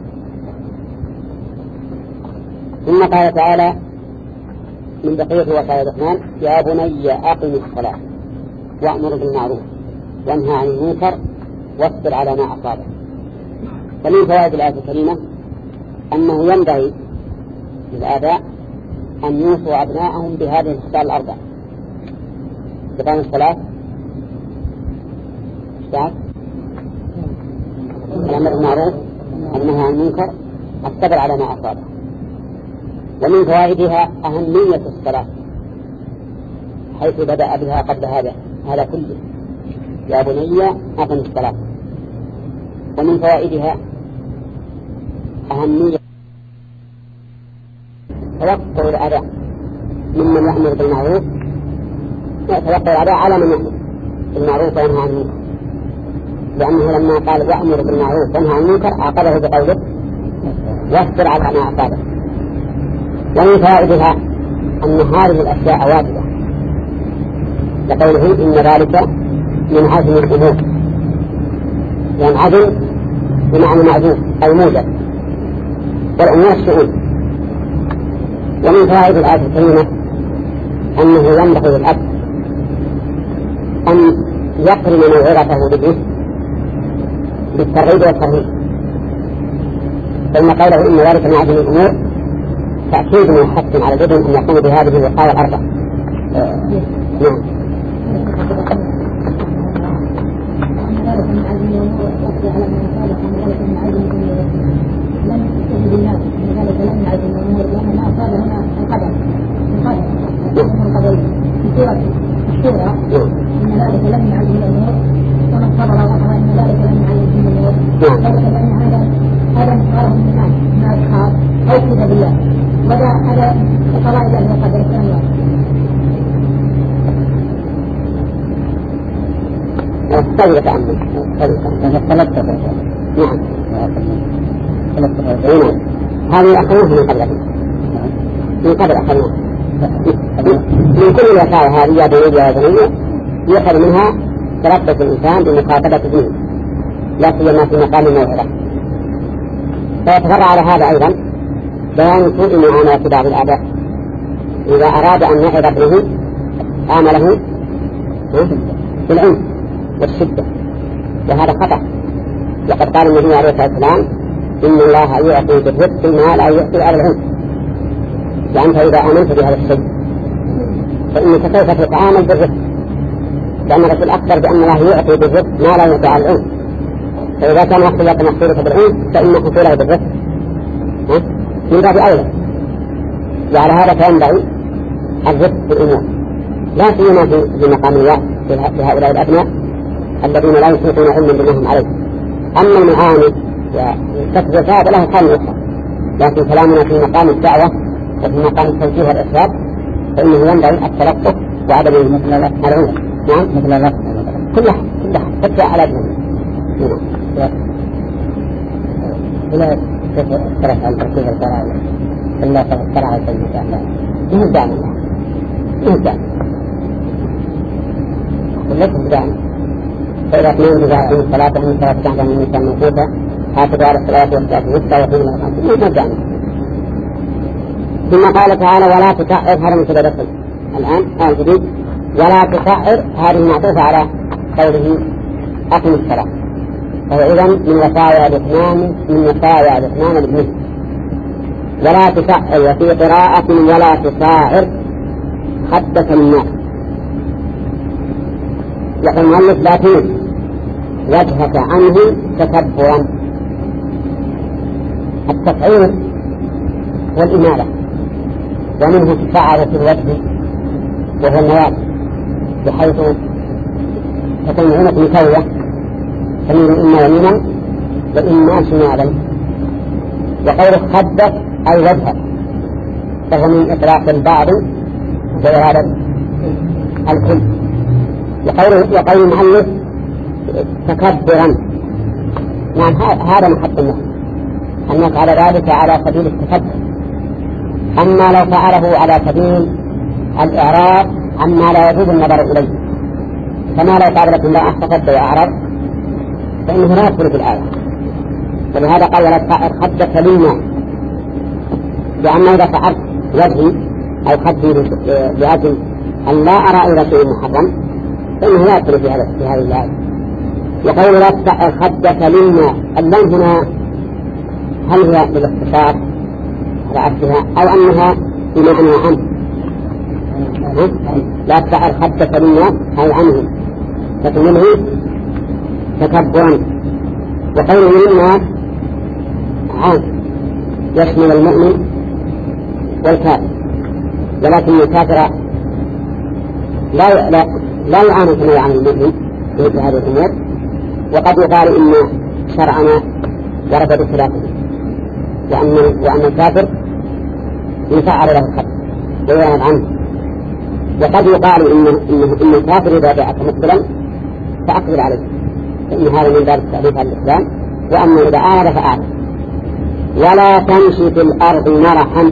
ثم قال تعالى من بقية وصايا الرحمن يا بني أقم الصلاة وأمر بالمعروف وانهى عن المنكر واصبر على ما أصابك. فمن فوائد الآية الكريمة أنه ينبغي للآباء أن يوصوا أبنائهم بهذه الخصال الأربع: إقام الصلاة، الأمر بالمعروف، النهي عن المنكر، الصبر على ما أصابه. ومن فوائدها أهمية الصلاة حيث بدأ بها قبل هذا هذا كله: يا بني أقم الصلاة. ومن فوائدها أهمية توقع الأداء ممن يأمر بالمعروف، توقع الأداء على من يأمر بالمعروف وينهى عن المنكر، لأنه لما قال يأمر بالمعروف وينهى عن المنكر عقبه بقوله واصبر على ما أصابك. ومن فوائدها أن هذه الأشياء واجبة، لقوله إن ذلك من عزم الأمور، يعني عزم بمعنى معزوم أو موجب، والأمور الشؤون. ومن فوائد الآية الكريمة أنه ينبغي للأب أن يقرن موعظته بالرزق بالترغيب والترهيب، ثم قوله إن ذلك من عزم الأمور تأكيد وحث على الابن أن يقوم بهذه الوقاية الأربع. نعم. ولا هذا القواعد المقدرة الثانية. طيب تعمل. أنا طلبت هذا. نعم. طلبت هذا. نعم. هذه أخذناه من قبل. من قبل أخذناه. من كل الوسائل هذه يا بنية يا بنية يؤخذ منها تربص الإنسان بمخاطبة ابنه، لا سيما في مقام الموعظة. فيتفرع على هذا أيضا بيان سوء معاملة بعض الآباء إذا أراد أن يعظ ابنه عامله بالعنف والشدة، وهذا خطأ. وقد قال النبي عليه الصلاة والسلام إن الله يعطي بالرفق ما لا يعطي على العنف، وأنت إذا آمنت بهذا الشيء فإنك سوف تتعامل بالرفق، لأن الرسول أخبر بأن الله يعطي بالرفق ما لا يعطي على العنف، فإذا كان اختلاف محصولك بالعنف فإن حصوله بالرفق من باب أولى. وعلى هذا فينبغي الرفق بالأمور، لا سيما في مقام الله في هؤلاء الأبناء الذين لا يحيطون علما بما هم عليه. أما المعاني وكسر هذا له حال أخرى، لكن كلامنا في مقام الدعوة وفي مقام التوجيه والإرشاد فإنه ينبغي التلطف وعدم العنف. نعم مثل ذلك كلها كلها تتبع على ابنه. لا ترك عن تركيب الفرائض إلا فرع سيدة الله إنه دعم الله إنه دعم ولكن دعم. فإذا اثنين بذات من الصلاة ومن الصلاة كانت من الإنسان موجودة حافظ على الصلاة والصلاة والصلاة وفي من الخمسين إنه دعم. ثم قال تعالى ولا تسعر، هذا من كده دخل الآن آه الجديد ولا تسعر، هذه معطوفة على قوله أقم الصلاة، فهو إذن من وصايا الاثنان من وصايا الاثنان لابنه. ولا تسعر، وفي قراءة ولا تساعر خدك الناس. يقول المؤلف لا تنس وجهك عنه تكبرا. التسعير والإمالة، ومنه تسعر في الوجه وهو النواب، بحيث تكون عنق مكوية تميل إما يمينا وإما شمالا. وقوله خدك أي وجهك فهو من إطلاق البعض وإرادة الكل. وقوله وقول المؤلف تكبرا نعم هذا محط النهي، أن يفعل ذلك على سبيل التكبر. أما لو فعله على سبيل الإعراض عما لا يجوز النظر إليه، كما لو قابلت الله احتفظت وأعرض، فإنه لا يدخل في الآية. ولهذا قال ولا تفعل خدك للناس، لأنه إذا فعلت وجهي أو خدي لأجل أن لا أرى إلى شيء محرم فإنه لا يدخل في هذه الآية. يقول لا تفعل خدك للناس، اللام هنا هل هي بالاختصار على عكسها أو أنها بمعنى عنه؟ لا تفعل خدك للناس أي عنه فتمنه تكبرا. وقوله للناس عام يشمل المؤمن والكافر، ولكن الكافر لا لا لا يعاني كما يعاني المؤمن في هذه الأمور. وقد يقال إن شرعنا ورد بخلافه، وأن وأن الكافر يفعل له الخط ويعرض عنه. وقد يقال إن إن إن الكافر إذا جاءك مقبلا فأقبل عليه، فإن هذا من باب التأليف على الإسلام. وأما إذا أعرض فأعرض. ولا تمشي في الأرض مرحا،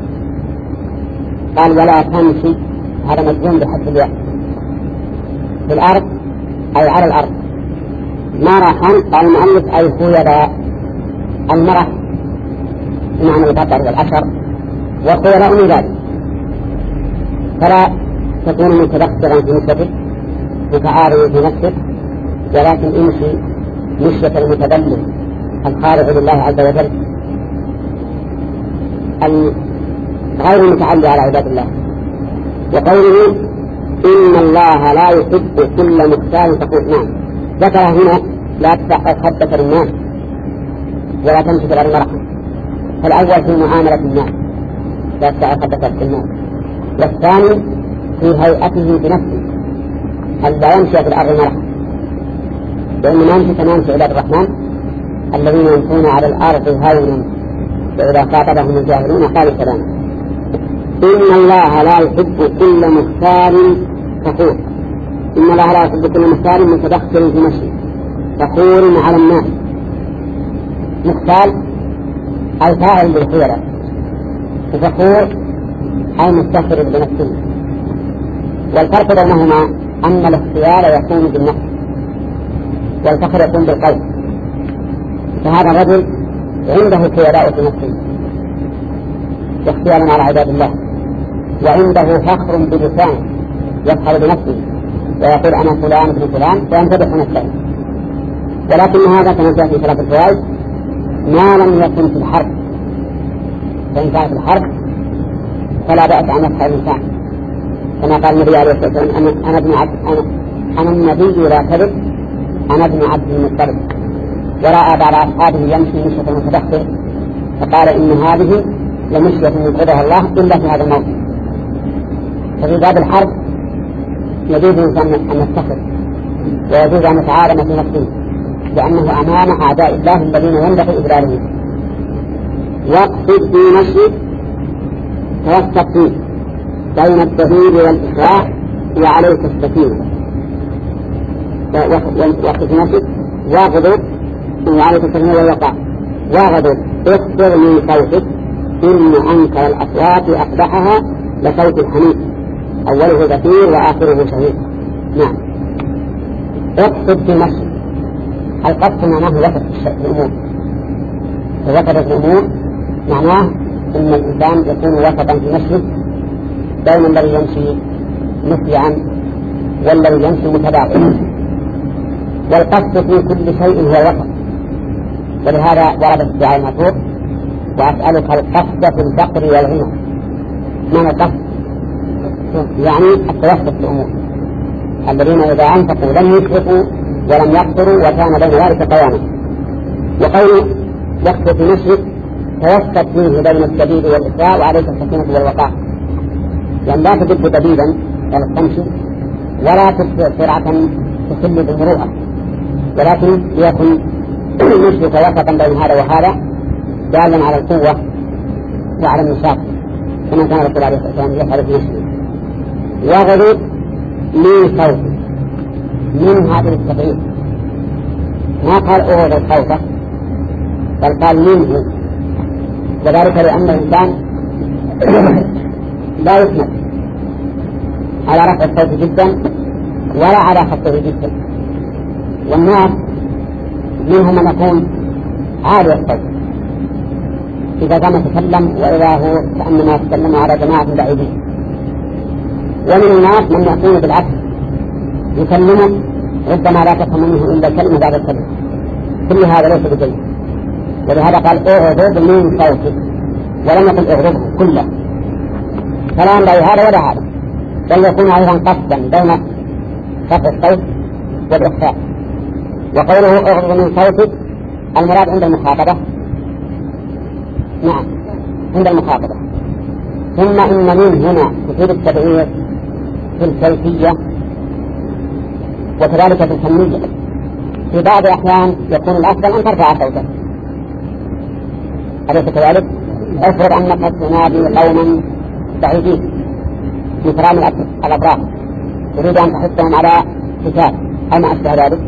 قال ولا تمشي، هذا مجزوم بحذف الياء، في الأرض أي على الأرض. مرحا قال المؤلف أي خيلاء، المرح بمعنى البطر والعشر، والخيلاء من ذلك، فلا تكون متبخترا في نفسك متعارض في نفسك، ولكن امشي مشية المتبلغ الخارج لله عز وجل غير المتعلي على عباد الله. وقوله إن الله لا يحب كل مختال فخور، نعم ذكر هنا لا تفعل خدك للناس ولا تمشي في الأرض مرحا، فالأول في معاملة الناس لا تفعل خدك للناس، والثاني في هيئته بنفسه ألا يمشي في الأرض مرحا، لأن ما يمشي كما يمشي عباد الرحمن الذين يمشون على الأرض هونا وإذا خاطبهم الجاهلون قالوا سلاما. إن الله لا يحب كل مختال فخور، إن الله لا يحب كل مختال متدخل في مشي فخور على الناس. مختال أي فاعل بالخيرة، وفخور أي مستخر بنفسه. والفرق بينهما أن الاختيار يكون بالنفس والفخر يكون بالقلب. فهذا الرجل عنده خيراء في نفسه واختيار على عباد الله، وعنده فخر بلسانه يفخر بنفسه ويقول أنا فلان ابن فلان وينتبه نفسه. ولكن هذا كما جاء في صلاة الفوائد ما لم يكن في الحرب، فإن كان في الحرب فلا بأس أن يفخر الإنسان، كما قال النبي عليه الصلاة والسلام أنا, أنا ابن عبد أنا, أنا النبي لا كذب، أنا ابن عبد المطلب. ورأى بعض أصحابه يمشي مشية المتدخل فقال إن هذه لمشية يبغضها الله إلا في هذا الموطن. ففي باب الحرب يجوز الإنسان أن يفتخر ويجوز أن يتعالم في نفسه، لأنه أمام أعداء الله الذين ينبغي إذلالهم. واقصد في مشي توسط فيه بين الدليل والإسراع وعليك السكينة. واقصد في مشي واغضب وعليك السكينة والوقار. واغضب اكثر من صوتك إن أنكر الأصوات أقبحها لصوت الحميد أوله بثير وآخره شهيد. نعم اقصد في مشي، القصد معناه وسط الأمور، وسط الأمور معناه إن الإنسان يكون وسطا في مشيه بين الذي يمشي مسرعا والذي يمشي متباطئا. والقصد في كل شيء هو وسط، ولهذا ورد الدعاء المشهور وأسألك القصد في الفقر والغنى. معنى القصد يعني التوسط في الأمور، الذين إذا أنفقوا لم يسرفوا ولم يقصروا وكان بين ذلك قواما. وقوله يقصد في مشيك توسط فيه بين السديد والإسراء وعليك السكينة والوقار، يعني لا تدب دبيبا ولا تمشي ولا تسرع سرعة تسل بالمروءة، ولكن يكون مشيك وسطا بين هذا وهذا دالا على القوة وعلى النشاط كما كان رسول عليه الصلاة والسلام يفعل في مشيه. وغضب من صوته من هذا التبعيد، ما قال أغضب صوته بل قال منه، وذلك لأن الإنسان لا يثمر على رفع الصوت جدا ولا على خفضه جدا. والناس منهم من يكون عالي الصوت إذا كان يتكلم وإذا هو كأنما يتكلم على جماعة بعيدين، ومن الناس من يكون بالعكس يكلمه ربما لا تفهم منه إلا كلمة بعد الكلمة. كل هذا ليس بجيد، ولهذا قال اغضب من صوتك، ولم يقل اغضبه كله. فلا ينبغي هذا ولا هذا، بل يكون أيضا قصدا بين رفع الصوت والإخفاء. وقوله اغضب من صوتك المراد عند المخاطبة، نعم عند المخاطبة. ثم إن من هنا تفيد التبعير في الكيفية وكذلك في الكمية. في بعض الأحيان يكون الأفضل أن ترفع صوتك، أليس كذلك؟ افرض أنك تنادي قوما بعيدين من كرام الأبرار تريد أن تحثهم على كتاب أو ما أشبه ذلك،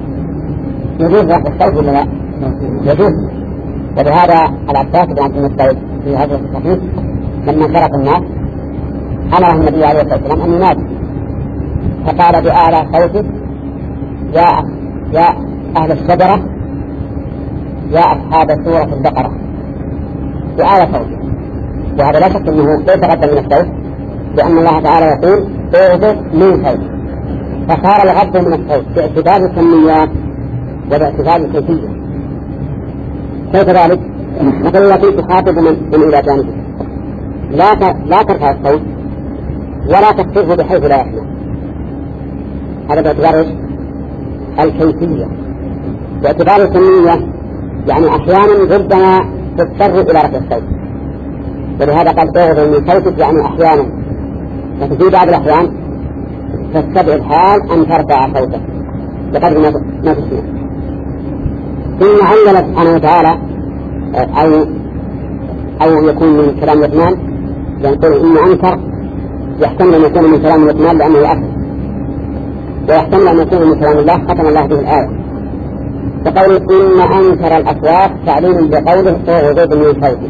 يجوز رفع الصوت ولا لا؟ يجوز. ولهذا العباس بن عبد المطلب في هذا الحديث لما انصرف الناس أمره النبي عليه الصلاة والسلام أن ينادي، فقال بأعلى صوته يا يا أهل الشجرة يا أصحاب سورة البقرة، بأعلى صوته. وهذا لا شك أنه ليس غدا من الصوت، لأن الله تعالى يقول اغضب من صوت، فصار الغض من الصوت باعتبار الكميات وباعتبار الكيفية. كيف ذلك؟ مثلا التي تخاطب من إلى جانبه لا لا ترفع الصوت ولا تخفضه بحيث لا يسمع، هذا باعتبار ايش؟ الكيفية. باعتبار الكمية يعني أحيانا ربما تضطر إلى رفع الصوت، ولهذا قال اغضب من صوتك يعني أحيانا، لكن في بعض الأحيان تستبعد حال أن ترفع صوتك بقدر ما تسمع. ثم علل سبحانه وتعالى أو أو يكون من كلام لقمان، يقول إن أنكر يحتمل أن يكون من كلام لقمان لأنه أكثر، ويحتمل أن يكون من كلام الله ختم الله به الآية. فقول إن أنكر الأصوات تعليل بقوله اغضب من صوتك.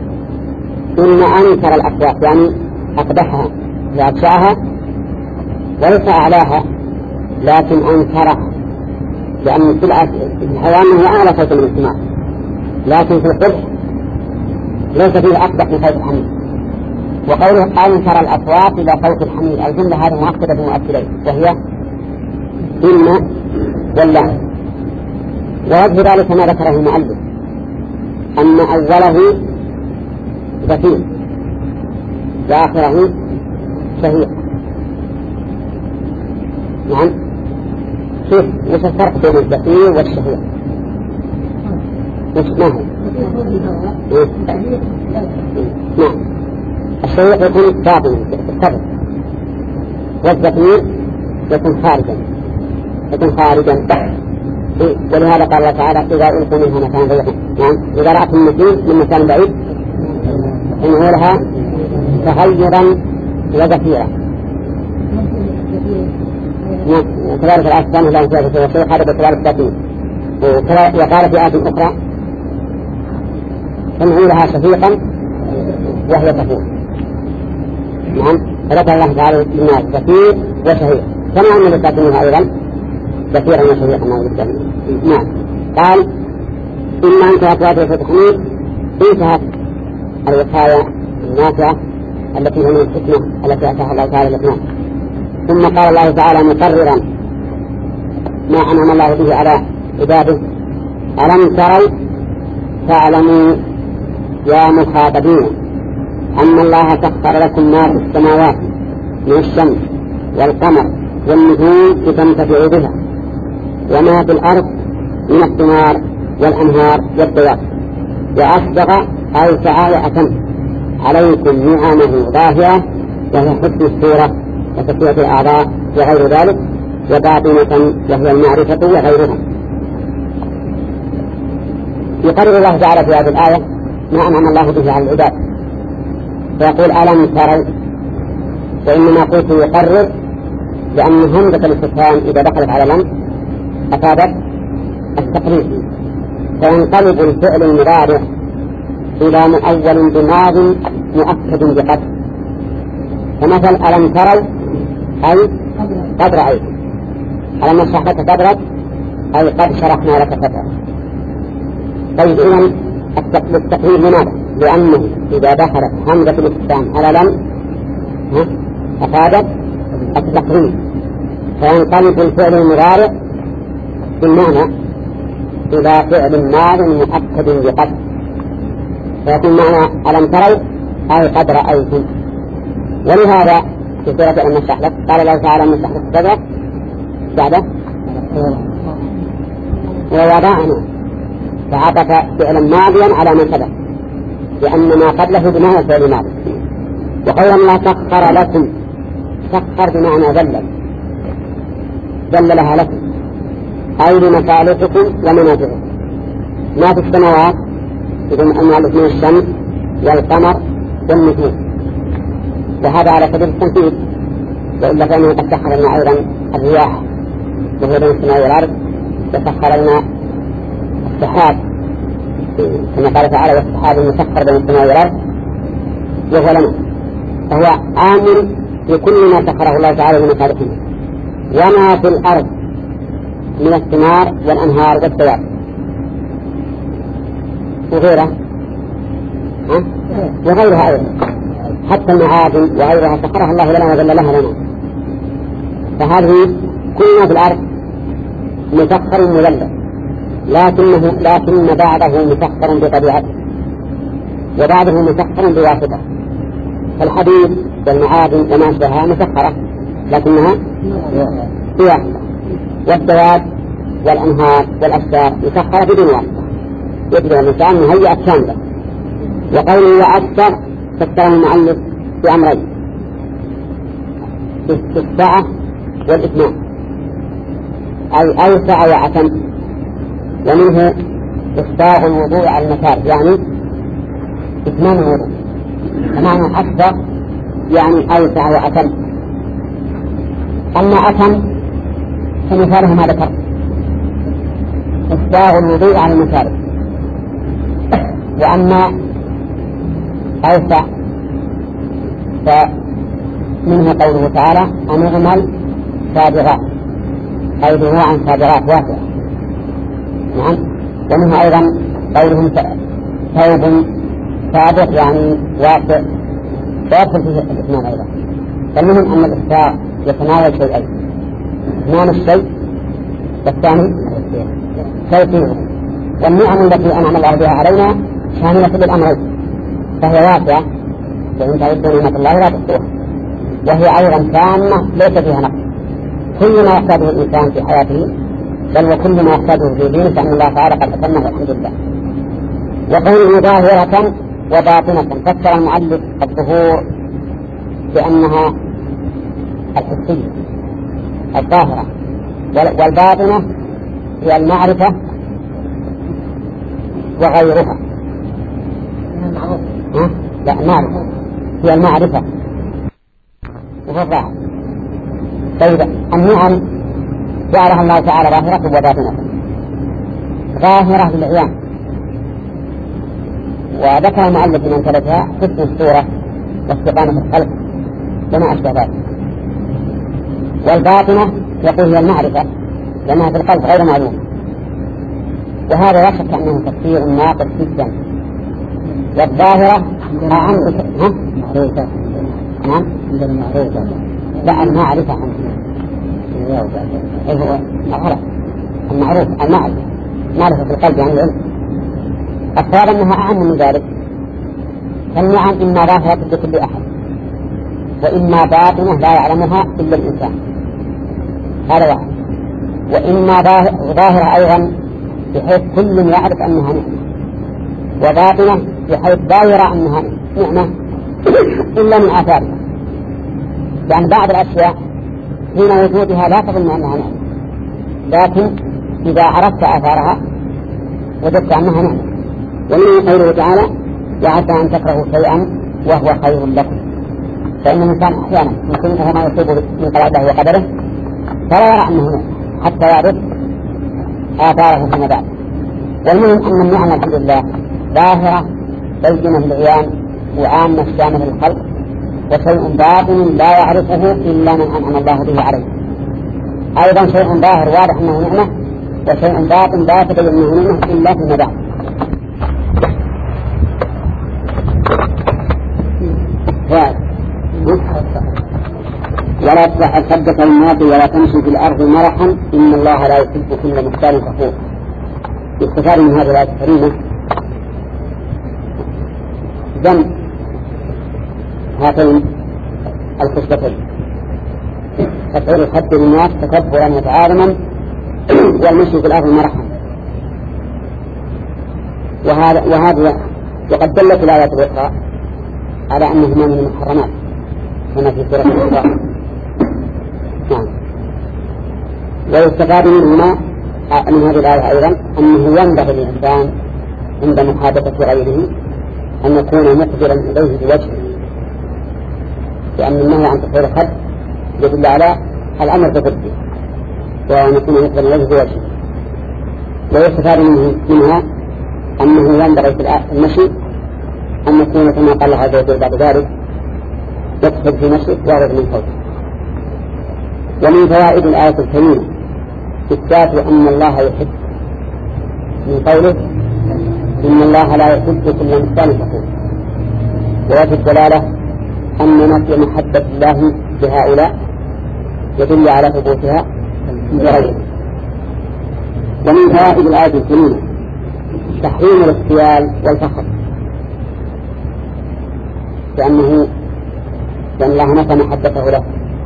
إن أنكر الأصوات يعني أقبحها وأبشعها وليس أعلاها، لكن أنكرها، لأن في الحيوان هو أعلى صوت من الاجتماع، لكن في القبح ليس فيه أقبح من صوت الحميد. وقوله أنكر الأصوات إلى صوت الحميد الجملة هذه مؤكدة بمؤكدين، وهي إن واللام. ووجه ذلك ما ذكره المؤلف أن أوله زفير وآخره شهيق. نعم، شوف وش الفرق بين الزفير والشهيق؟ وش ما هو؟ نعم، الشهيق يكون باطنا في الصدر، والزفير يكون خارجا يكون خارجا ولهذا قال الله تعالى إذا ألقوا منها مكان ضيقا. نعم، إذا رأت النسيم من مكان بعيد إنه لها تغيرا وزفيرا. نعم، كذلك الأسفان لا ينفع في الشيخ هذا بكذلك التأكيد. وقال في آية أخرى إنه لها شفيقا وهي تفور. نعم، فذكر الله تعالى للناس زفير وشهيق، كما أن للتأكيدها أيضا زفيرا وشهيقا. نعم، قال إما أنت أتواته في تحميد انتهت الوقاية النافعة التي هي من الحكمة التي أتاها الله تعالى للناس. ثم قال الله تعالى مقررا ما أنعم الله به على عباده ألم تروا تعلموا يا مخاطبين أن الله سخر لكم ما في السماوات من الشمس والقمر والنجوم لتنتفعوا بها وما في الأرض من الثمار والأنهار والدواب وأصدق أوسع وأتم عليكم نعمه ظاهرة وهي حسن الصورة وتسوية الأعضاء وغير ذلك وباطنة وهي المعرفة وغيرها. يقرر الله تعالى في هذه الآية ما أنعم الله به على العباد، فيقول ألم تروا، وإنما قلت يقرر لأن همزة الاستفهام إذا دخلت على لم أفادت التقرير، فينقلب الفعل المضارع إلى مؤول بماض مؤكد بقد. فمثل ألم تروا أي قد رأيت، ألم نشرح لك صدرك أي قد شرحنا لك صدرك. طيب إذن التقرير لماذا؟ لأنه إذا دخلت همزة الاستفهام على لم أفادت التقرير، فينقلب الفعل المضارع بالمعنى إلى فعل ماض مؤكد بقد، فيكون معنى ألم تروا أي قد رأيتم. ولهذا في سورة ألم نشرح لك قال الله تعالى ألم نشرح لك صدرك بعده ووضعنا، فعطف فعلا ماضيا على ما سبق لأن ما قبله بمعنى فعل ماضي. وقولا الله سخر لكم، سخر بمعنى ذلل، ذللها لكم أي لمصالحكم ومنافعكم. ما في السماوات إذن المؤلف من الشمس والقمر والنجوم، وهذا على سبيل التنفيذ، وإلا فإنه قد سخر لنا أيضا الرياح وهي بين السماء والأرض، وسخر لنا السحاب كما قال تعالى والسحاب المسخر بين السماء والأرض وهو لنا، فهو عامل في كل ما سخره الله تعالى من مصالحنا. وما في الأرض من الثمار والأنهار والثواب وغيرها ها؟ وغيرها أيضا، حتى المعادن وغيرها سخرها الله لنا وذللها لنا. فهذه كل ما في الأرض مسخر مذلل، لكنه لكن بعضه مسخر بطبيعته وبعضه مسخر بواسطة. فالحديد والمعادن وما شبهها مسخرة لكنها بواسطة، والدواب والأنهار والأشجار مسخرة بدون واسطة، يجب الإنسان مهيئة كاملة. وقوله وأكثر فسره المؤلف بأمرين، بالسعة والإتمام، أي أوسع وأتم. ومنه إسباغ الوضوء على المكاره يعني إتمام الوضوء، فمعنى أكثر يعني أوسع وأتم. أما أتم فمثاله ما ذكر إسباغ الوضوء على المكاره، وأما أوسع فمنه قوله تعالى أن اعمل سابغات أي دموعا سابغات واسعة. نعم. ومنه أيضا قولهم ثوب سابق يعني واسع، ويدخل فيه الإثنان أيضا. فالمهم أن الإسباغ يتناول شيئين، إثنان الشيء والثاني توفيره. والنعم التي أنعم الله بها علينا شاملة للأمرين، فهي واسعة وإن تعدوا نعمة الله لا تحصوها، وهي أيضا تامة ليس فيها نقص. كل ما يحتاجه الإنسان في حياته بل وكل ما يحتاجه في دينه فإن الله تعالى قد أتمه الحمد لله. وقوله ظاهرة وباطنة فسر المؤلف الظهور بأنها الحسية الظاهرة، والباطنة هي المعرفة وغيرها. ها؟ لا المعرفة هي المعرفة وهو الظاهر. طيب النعم جعلها الله تعالى ظاهرة وباطنة. ظاهرة بالعيان، وذكر المؤلف من ثلاثها حسن الصورة واستقامة الخلق وما أشبه ذلك. والباطنة يقول هي المعرفة لأنها في القلب غير معلومة، وهذا لا شك أنه تفسير ناقص جدا. والظاهرة أعم ها؟ معروفة. نعم عندنا معروفة. لا المعرفة عندنا إيه هو غلط. المعروف المعرفة معرفة في القلب يعني العلم. الصواب أنها أعم من ذلك. فالنعم إما ظاهرة لكل أحد وإما باطنة لا يعلمها إلا الإنسان، هذا واحد. وإما ظاهرة أيضا بحيث كل يعرف أنها نعمة، وباطنة بحيث لا يرى أنها نعمة إلا من آثارها. يعني بعض الأشياء حين وجودها لا تظن أنها نعمة، لكن إذا عرفت آثارها وجدت أنها نعمة. ومن قوله تعالى وعسى أن تكرهوا شيئا وهو خير لكم، فإن الإنسان أحيانا يمكنه ما يصيب من قضاء الله وقدره فلا يرى أنه نعمة حتى يعرف آثاره فيما بعد. والمهم أن النعمة الحمد لله ظاهرة بينة العيان وعامة شاملة للخلق، وشيء باطن لا يعرفه إلا من أنعم الله به عليه. أيضا شيء ظاهر واضح أنه نعمة، وشيء باطن لا تبين أنه نعمة إلا فيما بعد. ولا تصح صدق الماضي ولا تمشي في الأرض مرحا إن الله لا يحب كل مختال فخور. يستفاد من هذه الآية الكريمة ذم هاتين الخصلتين: تسعير الخد للناس تكبرا وتعاظما، والمشي في الأرض مرحا. وهذا وهذا وقد دلت الآيات الأخرى على أنهما من المحرمات كما في سورة الإسراء. نعم. ويستفاد منهما من هذه الآية أيضا أنه ينبغي للإنسان عند محادثة غيره أن يكون مقبلا إليه بوجهه، لأن النهي عن تسعير الخد يدل على الأمر بضده، وأن يكون مقبلا إليه بوجهه. ويستفاد منها أنه ينبغي في المشي أن يكون كما قال الله عز وجل بعد ذلك: يقصد في مشي ويعرض من فوق. ومن فوائد الآية الكريمة إثبات أن الله يحب، من قوله: إن الله لا يحب كل مختال فخور. وفي الدلالة أن نفي محبة الله بهؤلاء يدل على ثبوتها بغيره. ومن فوائد الآية الكريمة تحريم الاختيال والفخر، لأنه لأن الله نفى محبته له.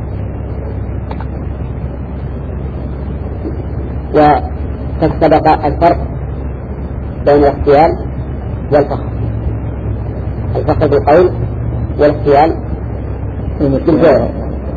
وقد سبق الفرق بين الاختيال والفخر: الفخر بالقول والاختيال بالفعل.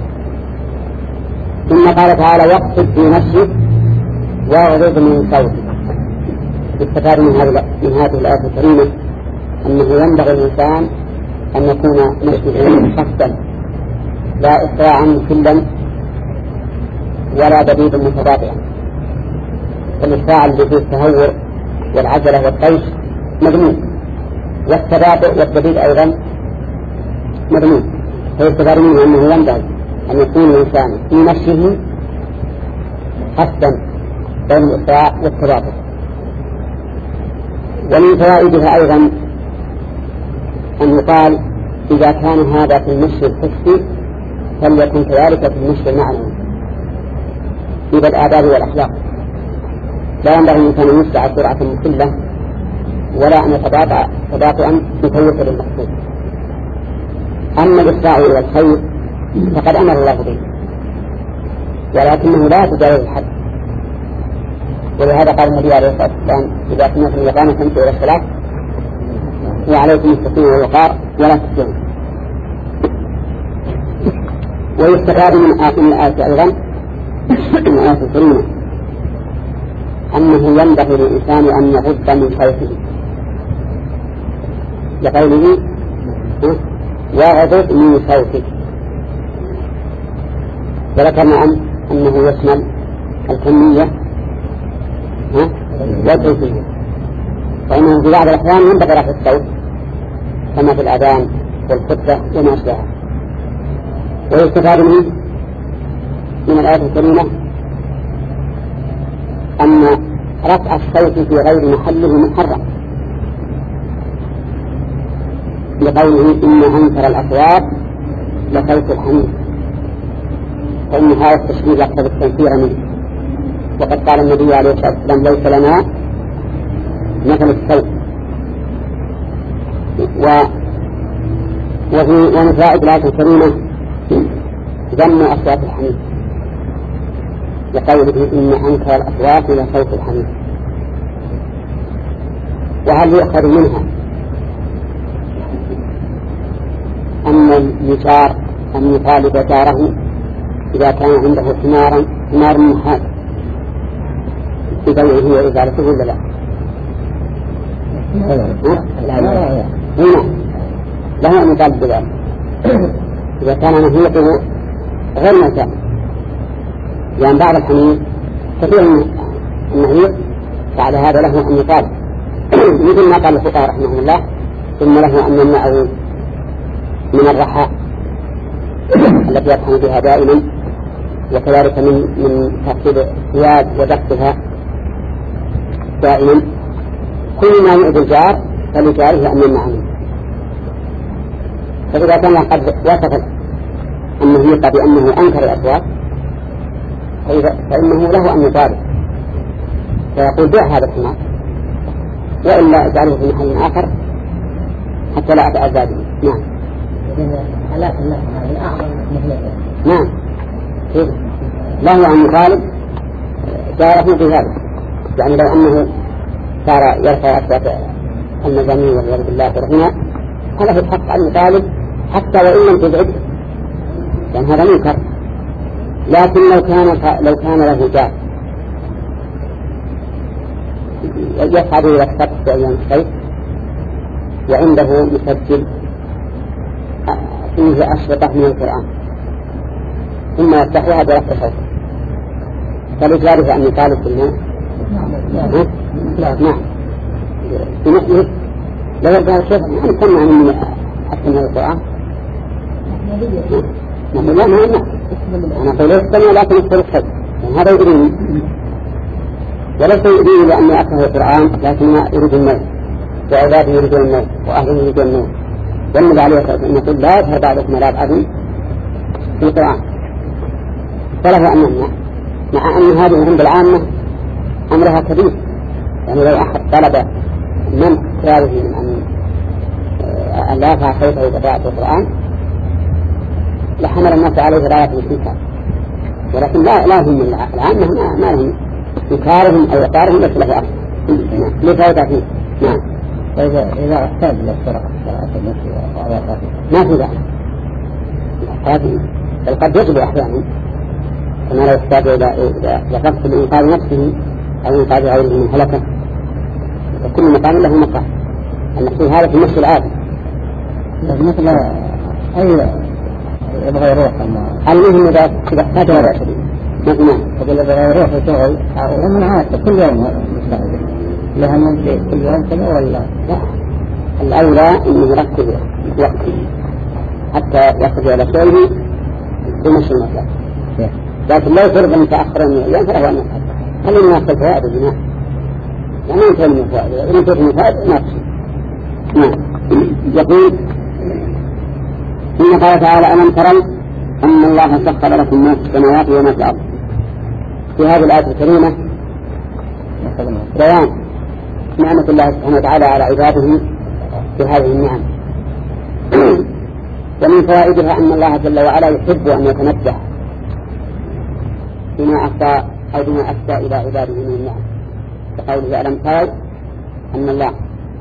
ثم قال تعالى: يقصد في نفسه واغضض من صوته. استفاد من هذه من هذه الآية الكريمة أنه ينبغي الإنسان أن يكون نفسه خفا، لا إسراعا كلا ولا بديدا متباطئا. الإسراع الذي فيه التهور والعجلة والطيش مذموم، والتباطؤ والتبديد أيضا مذموم. فيستفاد منه أنه ينبغي أن يكون الإنسان في نفسه خفا بين الإسراع والتباطؤ. ومن فوائدها أيضا أن يقال: إذا كان هذا في المشي الحسي فليكن كذلك في المشي المعنوي إذا الآداب والأخلاق. لا ينبغي الإنسان أن يسرع سرعة مسلة ولا أن يتباطأ تباطؤا مفوتا للمقصود. أما الإسراع إلى الخير فقد أمر الله به، ولكنه لا يتجاوز الحد. ولهذا قال النبي عليه الصلاة والسلام: إذا كنت في اليقامة فامشوا إلى الصلاة وعليكم السكينة والوقار ولا تسجنوا. ويستفاد من آية الآية أيضا من آية الكريمة أنه ينبغي للإنسان أن يغض من صوته، لقوله: يغض من صوته. وذكرنا أن أنه يشمل الكمية والكيفية، فإنه في بعض الأحيان ينبغي رفع الصوت كما في الأذان والخطبة وما أشبهها. ويستفاد منه من الآية الكريمة أن رفع الصوت في غير محله محرم، لقوله: إن أنكر الأصوات لصوت الحمير، فإن هذا التشبيه يقتضي التنفير منه. وقد قال النبي عليه الصلاة والسلام: ليس لنا مثل الصوت. ومن فوائد الآية الكريمة ذم أصوات الحمير، لقوله: إن أنكر الأصوات لصوت الحمير. وهل يؤخذ منها أن اليسار أن يطالب جاره إذا كان عنده حمارا حمار محاد ببيعه وإزالته ولا لا؟ لا لا هنا له أن يطالب بذلك إذا كان نهيته غير معتاد، لأن بعض الحمير كثير من النهير فعلى هذا له أن يطالب مثل ما قال الفقهاء رحمه الله ثم له أن يمنعه من الرحى التي يطحن بها دائما وكذلك من من ترتيب الثياب ودقها دائما كل ما يؤذي الجار فلجاره أن يمنع منه. فإذا كان قد وصف النهيق بأنه أنكر الأسواق فإنه له أن يطالب فيقول بيع هذا الحمار وإلا اجعله في محل آخر حتى لا أتأذى به. نعم. حالات الناس هذه أعظم مهلكة. نعم. له أن يطالب جاره بهذا، يعني لو أنه صار يرفع أصوات المزامير والعياذ بالله فرحنا هذا الحق أن يطالب حتى وإن لم تزعجه، لأن هذا منكر. لكن لو كان لو كان له جار يصعد إلى السقف في أيام الصيف وعنده مسجل فيه أشرطة من القرآن ثم يفتحها برفع صوته فلجاره أن يطالب بالماء. نعم. بمثله لو يرجع الشيخ نحن نسمع من أسمع القرآن نحن لا ما نعم أنا أقول يستمع لكن يستمع الصوت يعني هذا يؤذيني وليس يؤذيني لأني أكره القرآن لكن ما يريد النوم وعبادي يريدون النوم وأهله يريدون النوم والنبي عليه الصلاة والسلام يقول لا يظهر بعضكم على بعض في القرآن فله أن يمنع مع أن هذه عند العامة أمرها كبير. يعني لو أحد طلب من اختياره من أن لا يرفع صوته بقراءة القرآن لحمل الناس عليه راية الاستنكار، ولكن لا لا هم العامة ما لهم إنكارهم أو إقرارهم ليس له أصل لفائدة فيه. نعم. فإذا إذا احتاج إلى السرقة ما في ذلك هذه بل قد يجب أحيانا كما لا يحتاج إلى قصد لإنقاذ نفسه أو إنقاذ غيره من هلكة وكل مكان له مقام النفس هذا في النفس العادي مثل أي يبغى يروح المهم إذا احتاج إلى رأسه مثلا يقول يبغى يروح يشتغل ومن عادة كل يوم مستعد لها من كل يوم كذا ولا لا؟ الأولى إنه يركز وقته حتى يخرج إلى شيء بمشي المطلق، لكن لو فرض متأخرا يوم فله أن يفعل هل الناس الفوائد الجناح يعني أنت من الفوائد إذا أنت من الفوائد ما تشي. نعم. يقول إن قال تعالى ألم تروا أن الله سخر لكم ما في السماوات وما في الأرض. في هذه الآية الكريمة بيان نعمة الله سبحانه وتعالى على عباده في هذه النعم ومن فوائدها أن الله جل وعلا يحب أن يتنبه بما أفضى أو بما أفضى إلى عباده من النعم كقوله ألم تروا أن الله.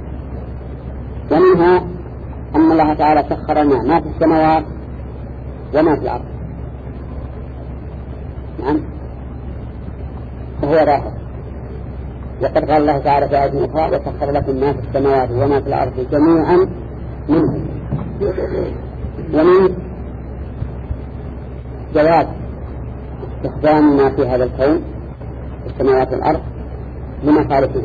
ومنها أن الله تعالى سخر لنا ما في السماوات وما في الأرض. نعم. وهو ظاهر وقد قال الله تعالى في آية أخرى وسخر لكم ما في السماوات وما في الأرض جميعا منه. ومن جواز استخدام ما في هذا الكون في السماوات والأرض لمصالحنا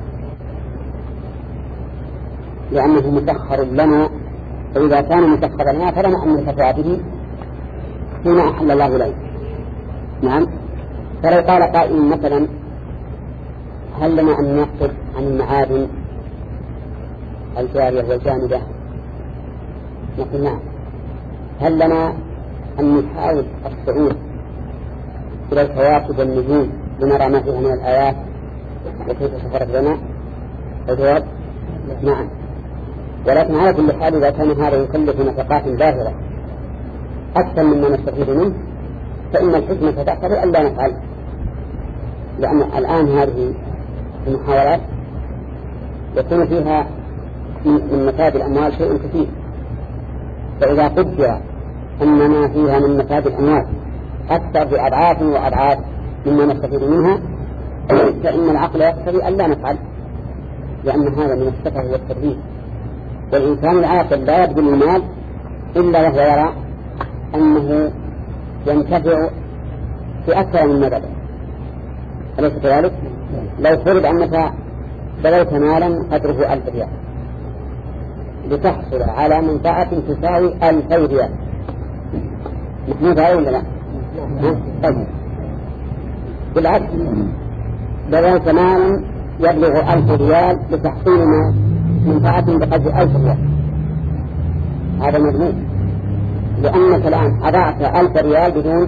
لأنه مسخر لنا، فإذا كان مسخرا لنا فلنا أن نتبع به فيما أحل الله إليه. نعم. فلو قال قائل مثلا هل لنا أن نقصد عن المعادن الجارية والجامدة؟ نقول نعم. هل لنا أن نحاول الصعود إلى الكواكب والنجوم لنرى ما فيها من الآيات وكيف سفرت لنا؟ الجواب نعم. ولكن على كل حال إذا كان هذا يكلف نفقات باهرة أكثر مما نستفيد منه فإن الحكمة تقتضي ألا نفعل، لأن الآن هذه المحاولات يكون فيها من مفاد الأموال شيء كثير، فإذا قدر أن ما فيها من مفاد الأموال أكثر بأضعاف وأضعاف مما نستفيد منها فإن العقل يقتضي ألا نفعل، لأن هذا من السفه والترهيب. والإنسان العاقل لا يبذل المال إلا وهو يرى أنه ينتفع في أكثر من مدد، أليس كذلك؟ لو فرض أنك بذلت مالا قدره ألف ريال لتحصل على منفعة تساوي ألفي ريال، محمود هذا ولا لا؟ طيب بالعكس، بذلت مالا يبلغ ألف ريال لتحصيل منفعة بقدر ألف ريال، هذا مذموم، لأنك الآن أضعت ألف ريال بدون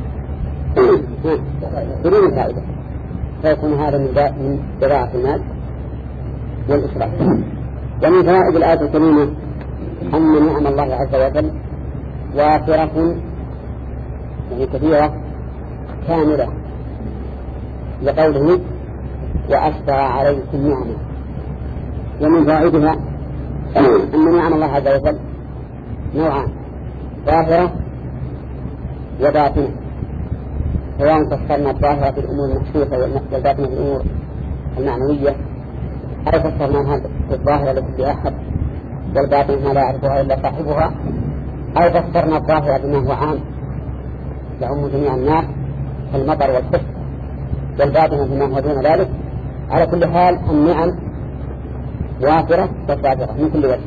بدون فائدة، فيكون هذا من ضياع المال والإسراف. ومن فوائد الآية الكريمة أن نعم الله عز وجل وافرة يعني كثيرة كاملة، لقوله وأسبغ عليكم نعمة. ومن فوائدها أن نعم الله عز وجل نوعان، ظاهرة وباطنة، سواء فسرنا الظاهرة في الأمور المحسوسة والباطنة في الأمور المعنوية، أو فسرناها الظاهرة لكل أحد والباطنة ما لا يعرفها إلا صاحبها، أو فسرنا الظاهرة بما هو عام يعم جميع الناس كالمطر والكفر، والباطنة بما هو دون ذلك. على كل حال النعم وافرة وصادرة من كل وجه.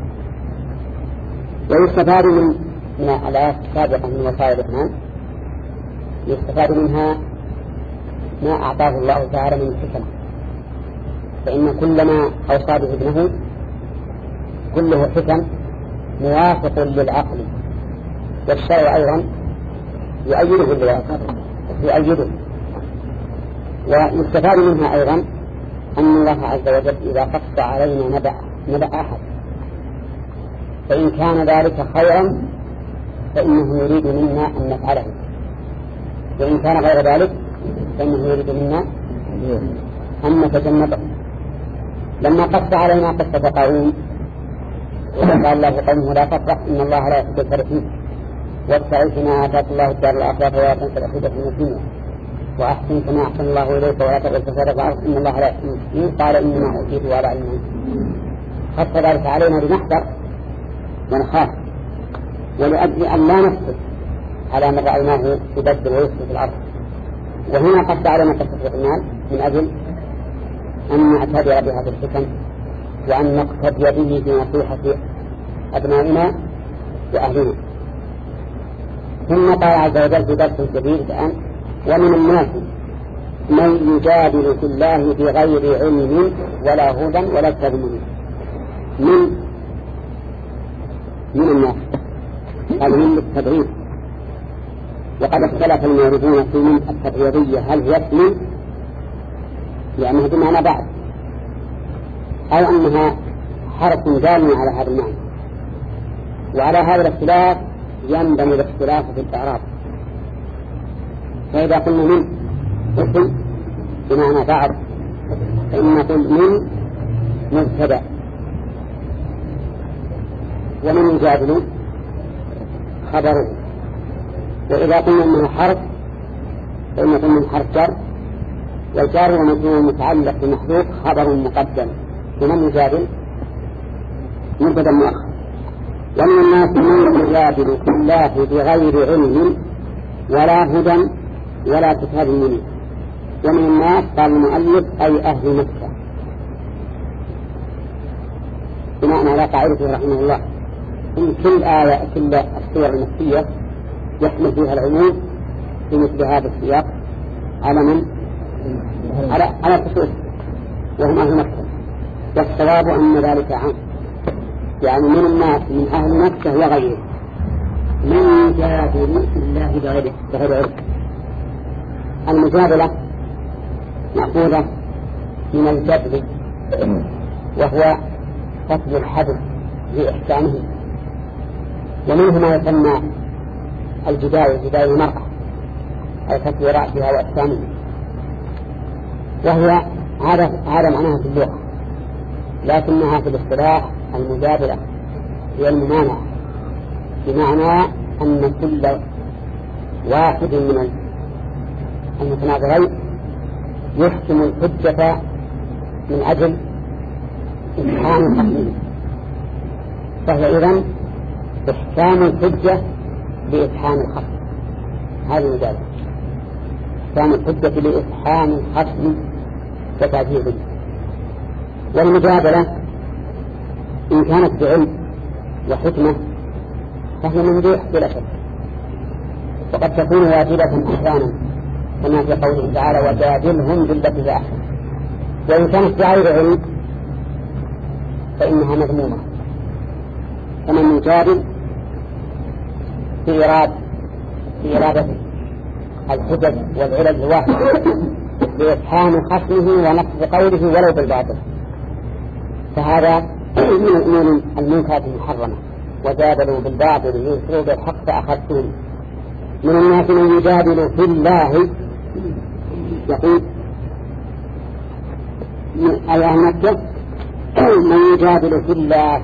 ويستفاد من من الآيات السابقة من وسائل الإيمان، يستفاد منها ما أعطاه الله تعالى من الحكمة، فإن كل ما أوصى به ابنه كله حكم موافق للعقل، والشرع أيضا يؤيده بالواقع يؤيده. ويستفاد منها أيضا أن الله عز وجل إذا قص علينا نبأ نبأ أحد فإن كان ذلك خيرا فإنه يريد منا أن نفعله، وإن كان غير ذلك فإنه يريد منا أن نتجنبه. لما قص علينا قصة قارون وقال الله قومه لا تفرح إن الله لا يحب الفرحين وابتغ فيما آتاك الله الدار الآخرة ولا تنس نصيبك من الدنيا وأحسن كما أحسن الله إليك ولا تبغ الفساد في الأرض إن الله لا يحب المفسدين. قال إنما أوتيته على علم عندي. خص ذلك علينا لنحذر ونخاف، ولأجل أن لا نفسد على من رأيناه يبدل ويفسد في الأرض. وهنا قص علينا قصة المال من أجل أن نعتبر بهذه الحكم وأن نقتدي به في نصيحة أبنائنا وأهلنا. ثم قال عز وجل في درس كبير الآن ومن الناس من يجادل في الله بغير علم ولا هدى ولا كتاب منير. من من الناس قال من التبعيد، وقد اختلف الموردون في من التبعيضية هل هي اسم لأنها بمعنى بعد أو أنها حرف دال على هذا المعنى. وعلى هذا الاختلاف ينبني الاختلاف في الإعراب. فإذا قلنا من اسم بمعنى بعد فإن نقول من مبتدأ، ومن يجادل خبره. وإذا قلنا أنه حرف فإن نقول من حرف جر، والجار والمجرور المتعلق بمحذوف خبر مقدم، ومن يجادل مبتدأ مؤخر. ومن الناس من يجادل في الله بغير علم ولا هدى ولا كتاب منير. ومن الناس قال المؤلف أي أهل مكة، بناء على قاعدته رحمه الله إن كل آية كل السور المكية يحمل فيها العموم في مثل هذا السياق على من؟ على على الخصوص وهم أهل مكة. والصواب أن ذلك عام، يعني من الناس من أهل مكة وغيره من جادل في الله بغير علم. المجادلة مأخوذة من الجدل وهو قتل الحبل لإحكامه، ومنه ما يسمى الجدال جدال المرأة أي قتل رأسها وأجسامه، وهي هذا هذا معناها في اللغة، لكنها في الاصطلاح المجادلة هي الممانعة، بمعنى أن كل واحد من المتناظرين يحكم الحجة من أجل إتحام الحكم، فهي إذن إحكام الحجة بإتحام الخصم. هذه المجادلة، إحكام الحجة بإتحام الخصم وتعزيز. والمجادلة إن كانت بعلم وحكمة فهي ممدوح بلا شك، وقد تكون واجبة أحيانا كما في قوله تعالى وجادلهم بالتي هي أحسن. وإن كانت بغير علم فإنها مذمومة، فمن يجادل في إرادة في إرادة الحجج والعلل الواحدة لإفحام خصمه ونقص قوله ولو بالباطل فهذا من الأمور المنكرة المحرمة. وجادلوا بالباطل ليشروا بالحق فأخذتم. من الناس من يجادل في الله يقول أيها مكة من يجادل في الله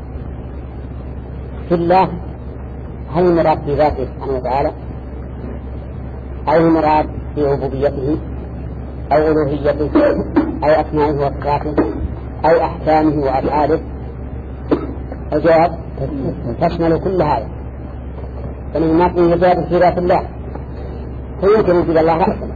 في الله هل المراد في ذاته سبحانه وتعالى أو المراد في ربوبيته أو ألوهيته أو أسمائه وصفاته أو أحكامه وأفعاله؟ الجواب تشمل كل هذا. فمن الناس من يجادل في ذات الله فيمكن وجود الله أحسن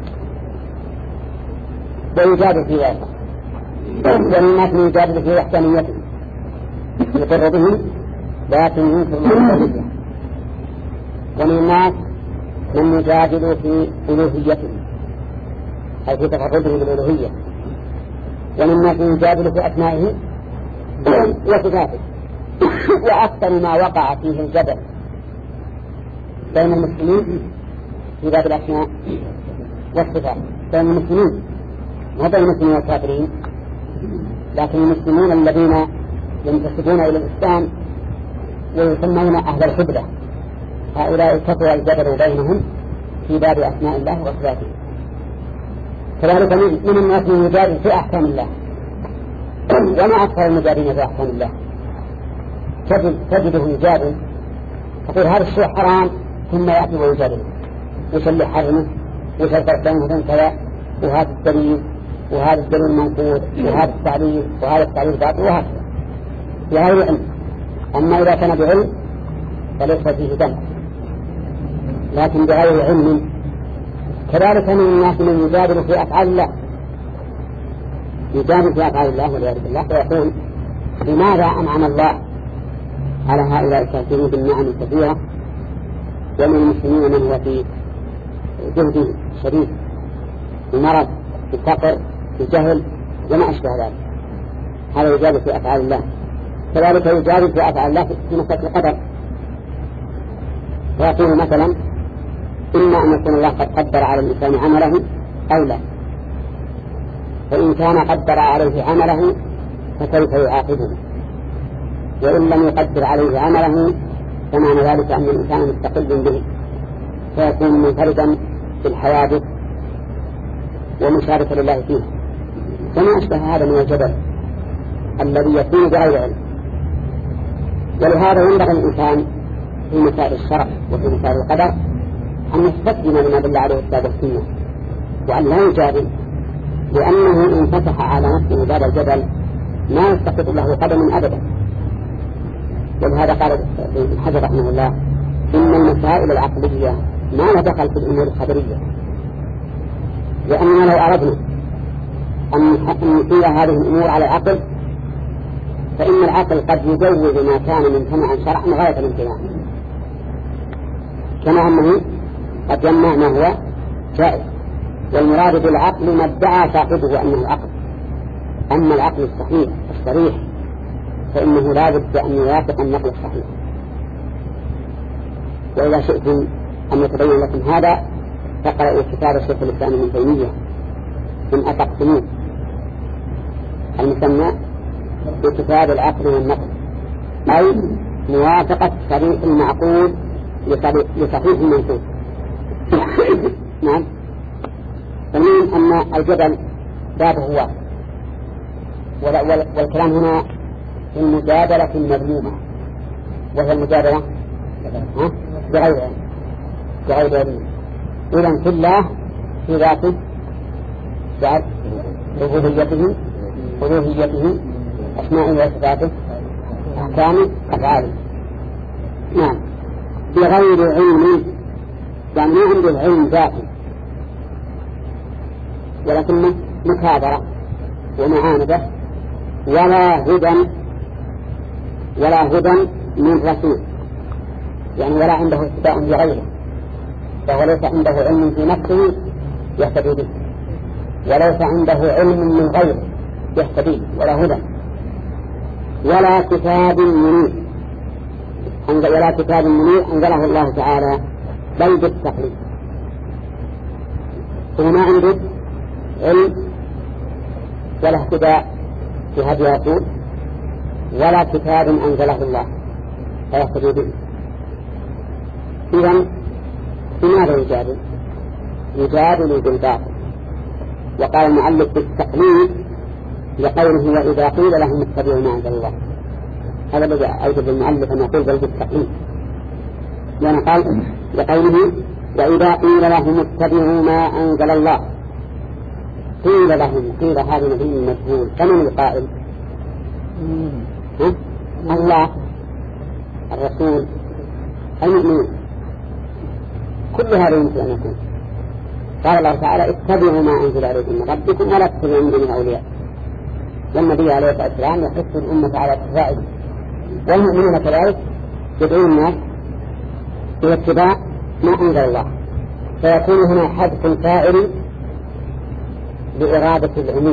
ويجادل في ذاته، ومن الناس من يجادل في وحدانيته يقر به لكن ينكر معه. ومن الناس من يجادل في ألوهيته أي في تفرده بالألوهية. ومن الناس من يجادل في أسمائه وصفاته. وأكثر ما وقع فيه الجدل بين المسلمين في باب الأسماء والصفات بين المسلمين وبين المسلمين والكافرين، لكن المسلمون الذين ينتسبون إلى الإسلام ويسمون أهل الحبلة هؤلاء كثر الجدل بينهم في باب أسماء الله وصفاته. كذلك من الناس من يجادل في أحكام الله، وما أكثر المجادلين في أحكام الله تجد تجده يجادل تقول هذا الشيء حرام ثم يأتي ويجادل وش اللي حرمه وش الفرقين مثلا كذا وهذا الدليل وهذا الدليل منقول وهذا التعليل وهذا التعليل باطل وهكذا بغير علم. أما إذا كان بعلم فليس فيه دم، لكن بغير علم. كذلك من الناس من يجادل في أفعال الله يجادل في أفعال الله والعياذ بالله ويقول لماذا أنعم الله على هؤلاء الكافرين بالنعم الكثيرة ومن المسلمين من هو في جهد شديد في مرض في فقر في جهل وما أشبه ذلك. هذا يجادل في أفعال الله. كذلك يجادل في أفعال الله في مسألة القدر ويقول مثلا إما أن يكون الله قد قدر على الإنسان عمله أو لا، فإن كان قدر عليه عمله فكيف يعاقبه، وإن لم يقدر عليه عمله فمعنى ذلك أن الإنسان مستقل به فيكون منفردا في الحوادث ومشاركة لله فيه. فما أشبه هذا من الجدل الذي يكون بغير علم. ولهذا ينبغي الإنسان في مسائل الشرع وفي مسائل القدر أن يستسلم لما دل عليه الكتاب والسنة وأن لا يجادل، لأنه إن فتح على نفسه باب الجدل ما يستقط له قدم أبدا. ولهذا قال ابن حجر رحمه الله إن المسائل العقلية ما لها دخل في الأمور الخبرية، لأننا لو أردنا أن نحيل هذه الأمور على العقل فإن العقل قد يجوز ما كان ممتنعا شرعا غاية الامتناع، كما أنه قد يمنع ما هو جائز. والمراد بالعقل ما ادعى صاحبه أنه عقل. أما العقل الصحيح الصريح فإنه لا بد أن يوافق النقل الصحيح. وإذا شئتم أن يتبين لكم هذا فقرأوا كتاب الشيخ الإسلام ابن تيمية إن أطقتموه المسمى بكتاب العقل والنقل، أي موافقة صريح المعقول لصحيح المنصوص. نعم. فمن أن الجدل بابه واسع، والكلام هنا في المجادلة المذمومة وهي المجادلة بغير علم بغير علم. إذن في الله في ذاته بعد ربوبيته ألوهيته أسمائه وصفاته أحكامه أفعاله. نعم. بغير علم يعني ما عنده العلم ذاتي ولكنه مكابرة ومعاندة ولا هدى ولا هدى من رسول، يعني ولا عنده اتباع بغيره، فهو ليس عنده علم في نفسه يهتدي به، وليس عنده علم من غيره يهتدي ولا هدى، ولا كتاب منير ولا كتاب منير أنزله الله تعالى بل بالتقليد. وما عنده علم ولا اهتداء في هدي رسول ولا كتاب أنزله الله فيهتدي به. إذن لماذا يجادل؟ يجادل بالباطل. وقال المؤلف بالتقليد لقوله وإذا قيل لهم اتبعوا ما أنزل الله، هذا الذي أوجب المؤلف أن يقول بل بالتقليد، لأن قال لقوله وإذا قيل لهم اتبعوا ما أنزل الله. قيل لهم، قيل هذا نبي مجهول، فمن القائل؟ الله، الرسول، المؤمنين، كل هذا يمكن أن يكون. قال الله تعالى اتبعوا ما أنزل عليكم من ربكم ولا تتبعوا من دونه أولياء. والنبي عليه الصلاة والسلام يحث الأمة على اتباعه، والمؤمنون كذلك يدعون الناس إلى اتباع ما أنزل الله، فيكون هنا حذف فاعل بإرادة العموم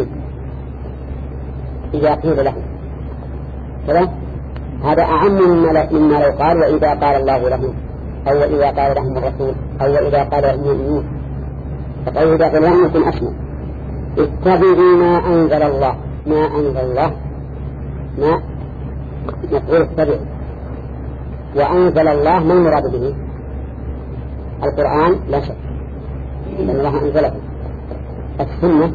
إذا قيل لهم كذا. هذا أعم مما لو قال وإذا قال الله لهم، أو إذا قال لهم الرسول، أو إذا قال لهم المؤمنون. فقال إذا قال لهم يكون أسمى. اتبعوا ما أنزل الله، ما أنزل الله ما مفعول اتبع، وأنزل الله ما المراد به؟ القرآن لا شك لأن الله أنزله. السنة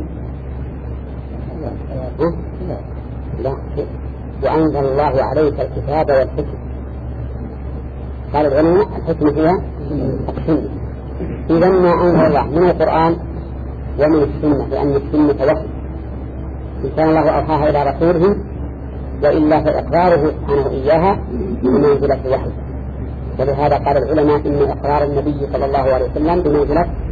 لا، وأنزل الله عليك الكتاب والحكمة. قال العلماء الحكمة هي السنة. إذا ما أنزل الله من القرآن ومن السنة، لأن السنة وحي إن كان الله أوحاها إلى رسوله، وإلا فإقراره سبحانه إياها بمنزلة وحي. ولهذا قال العلماء إن إقرار النبي صلى الله عليه وسلم بمنزلة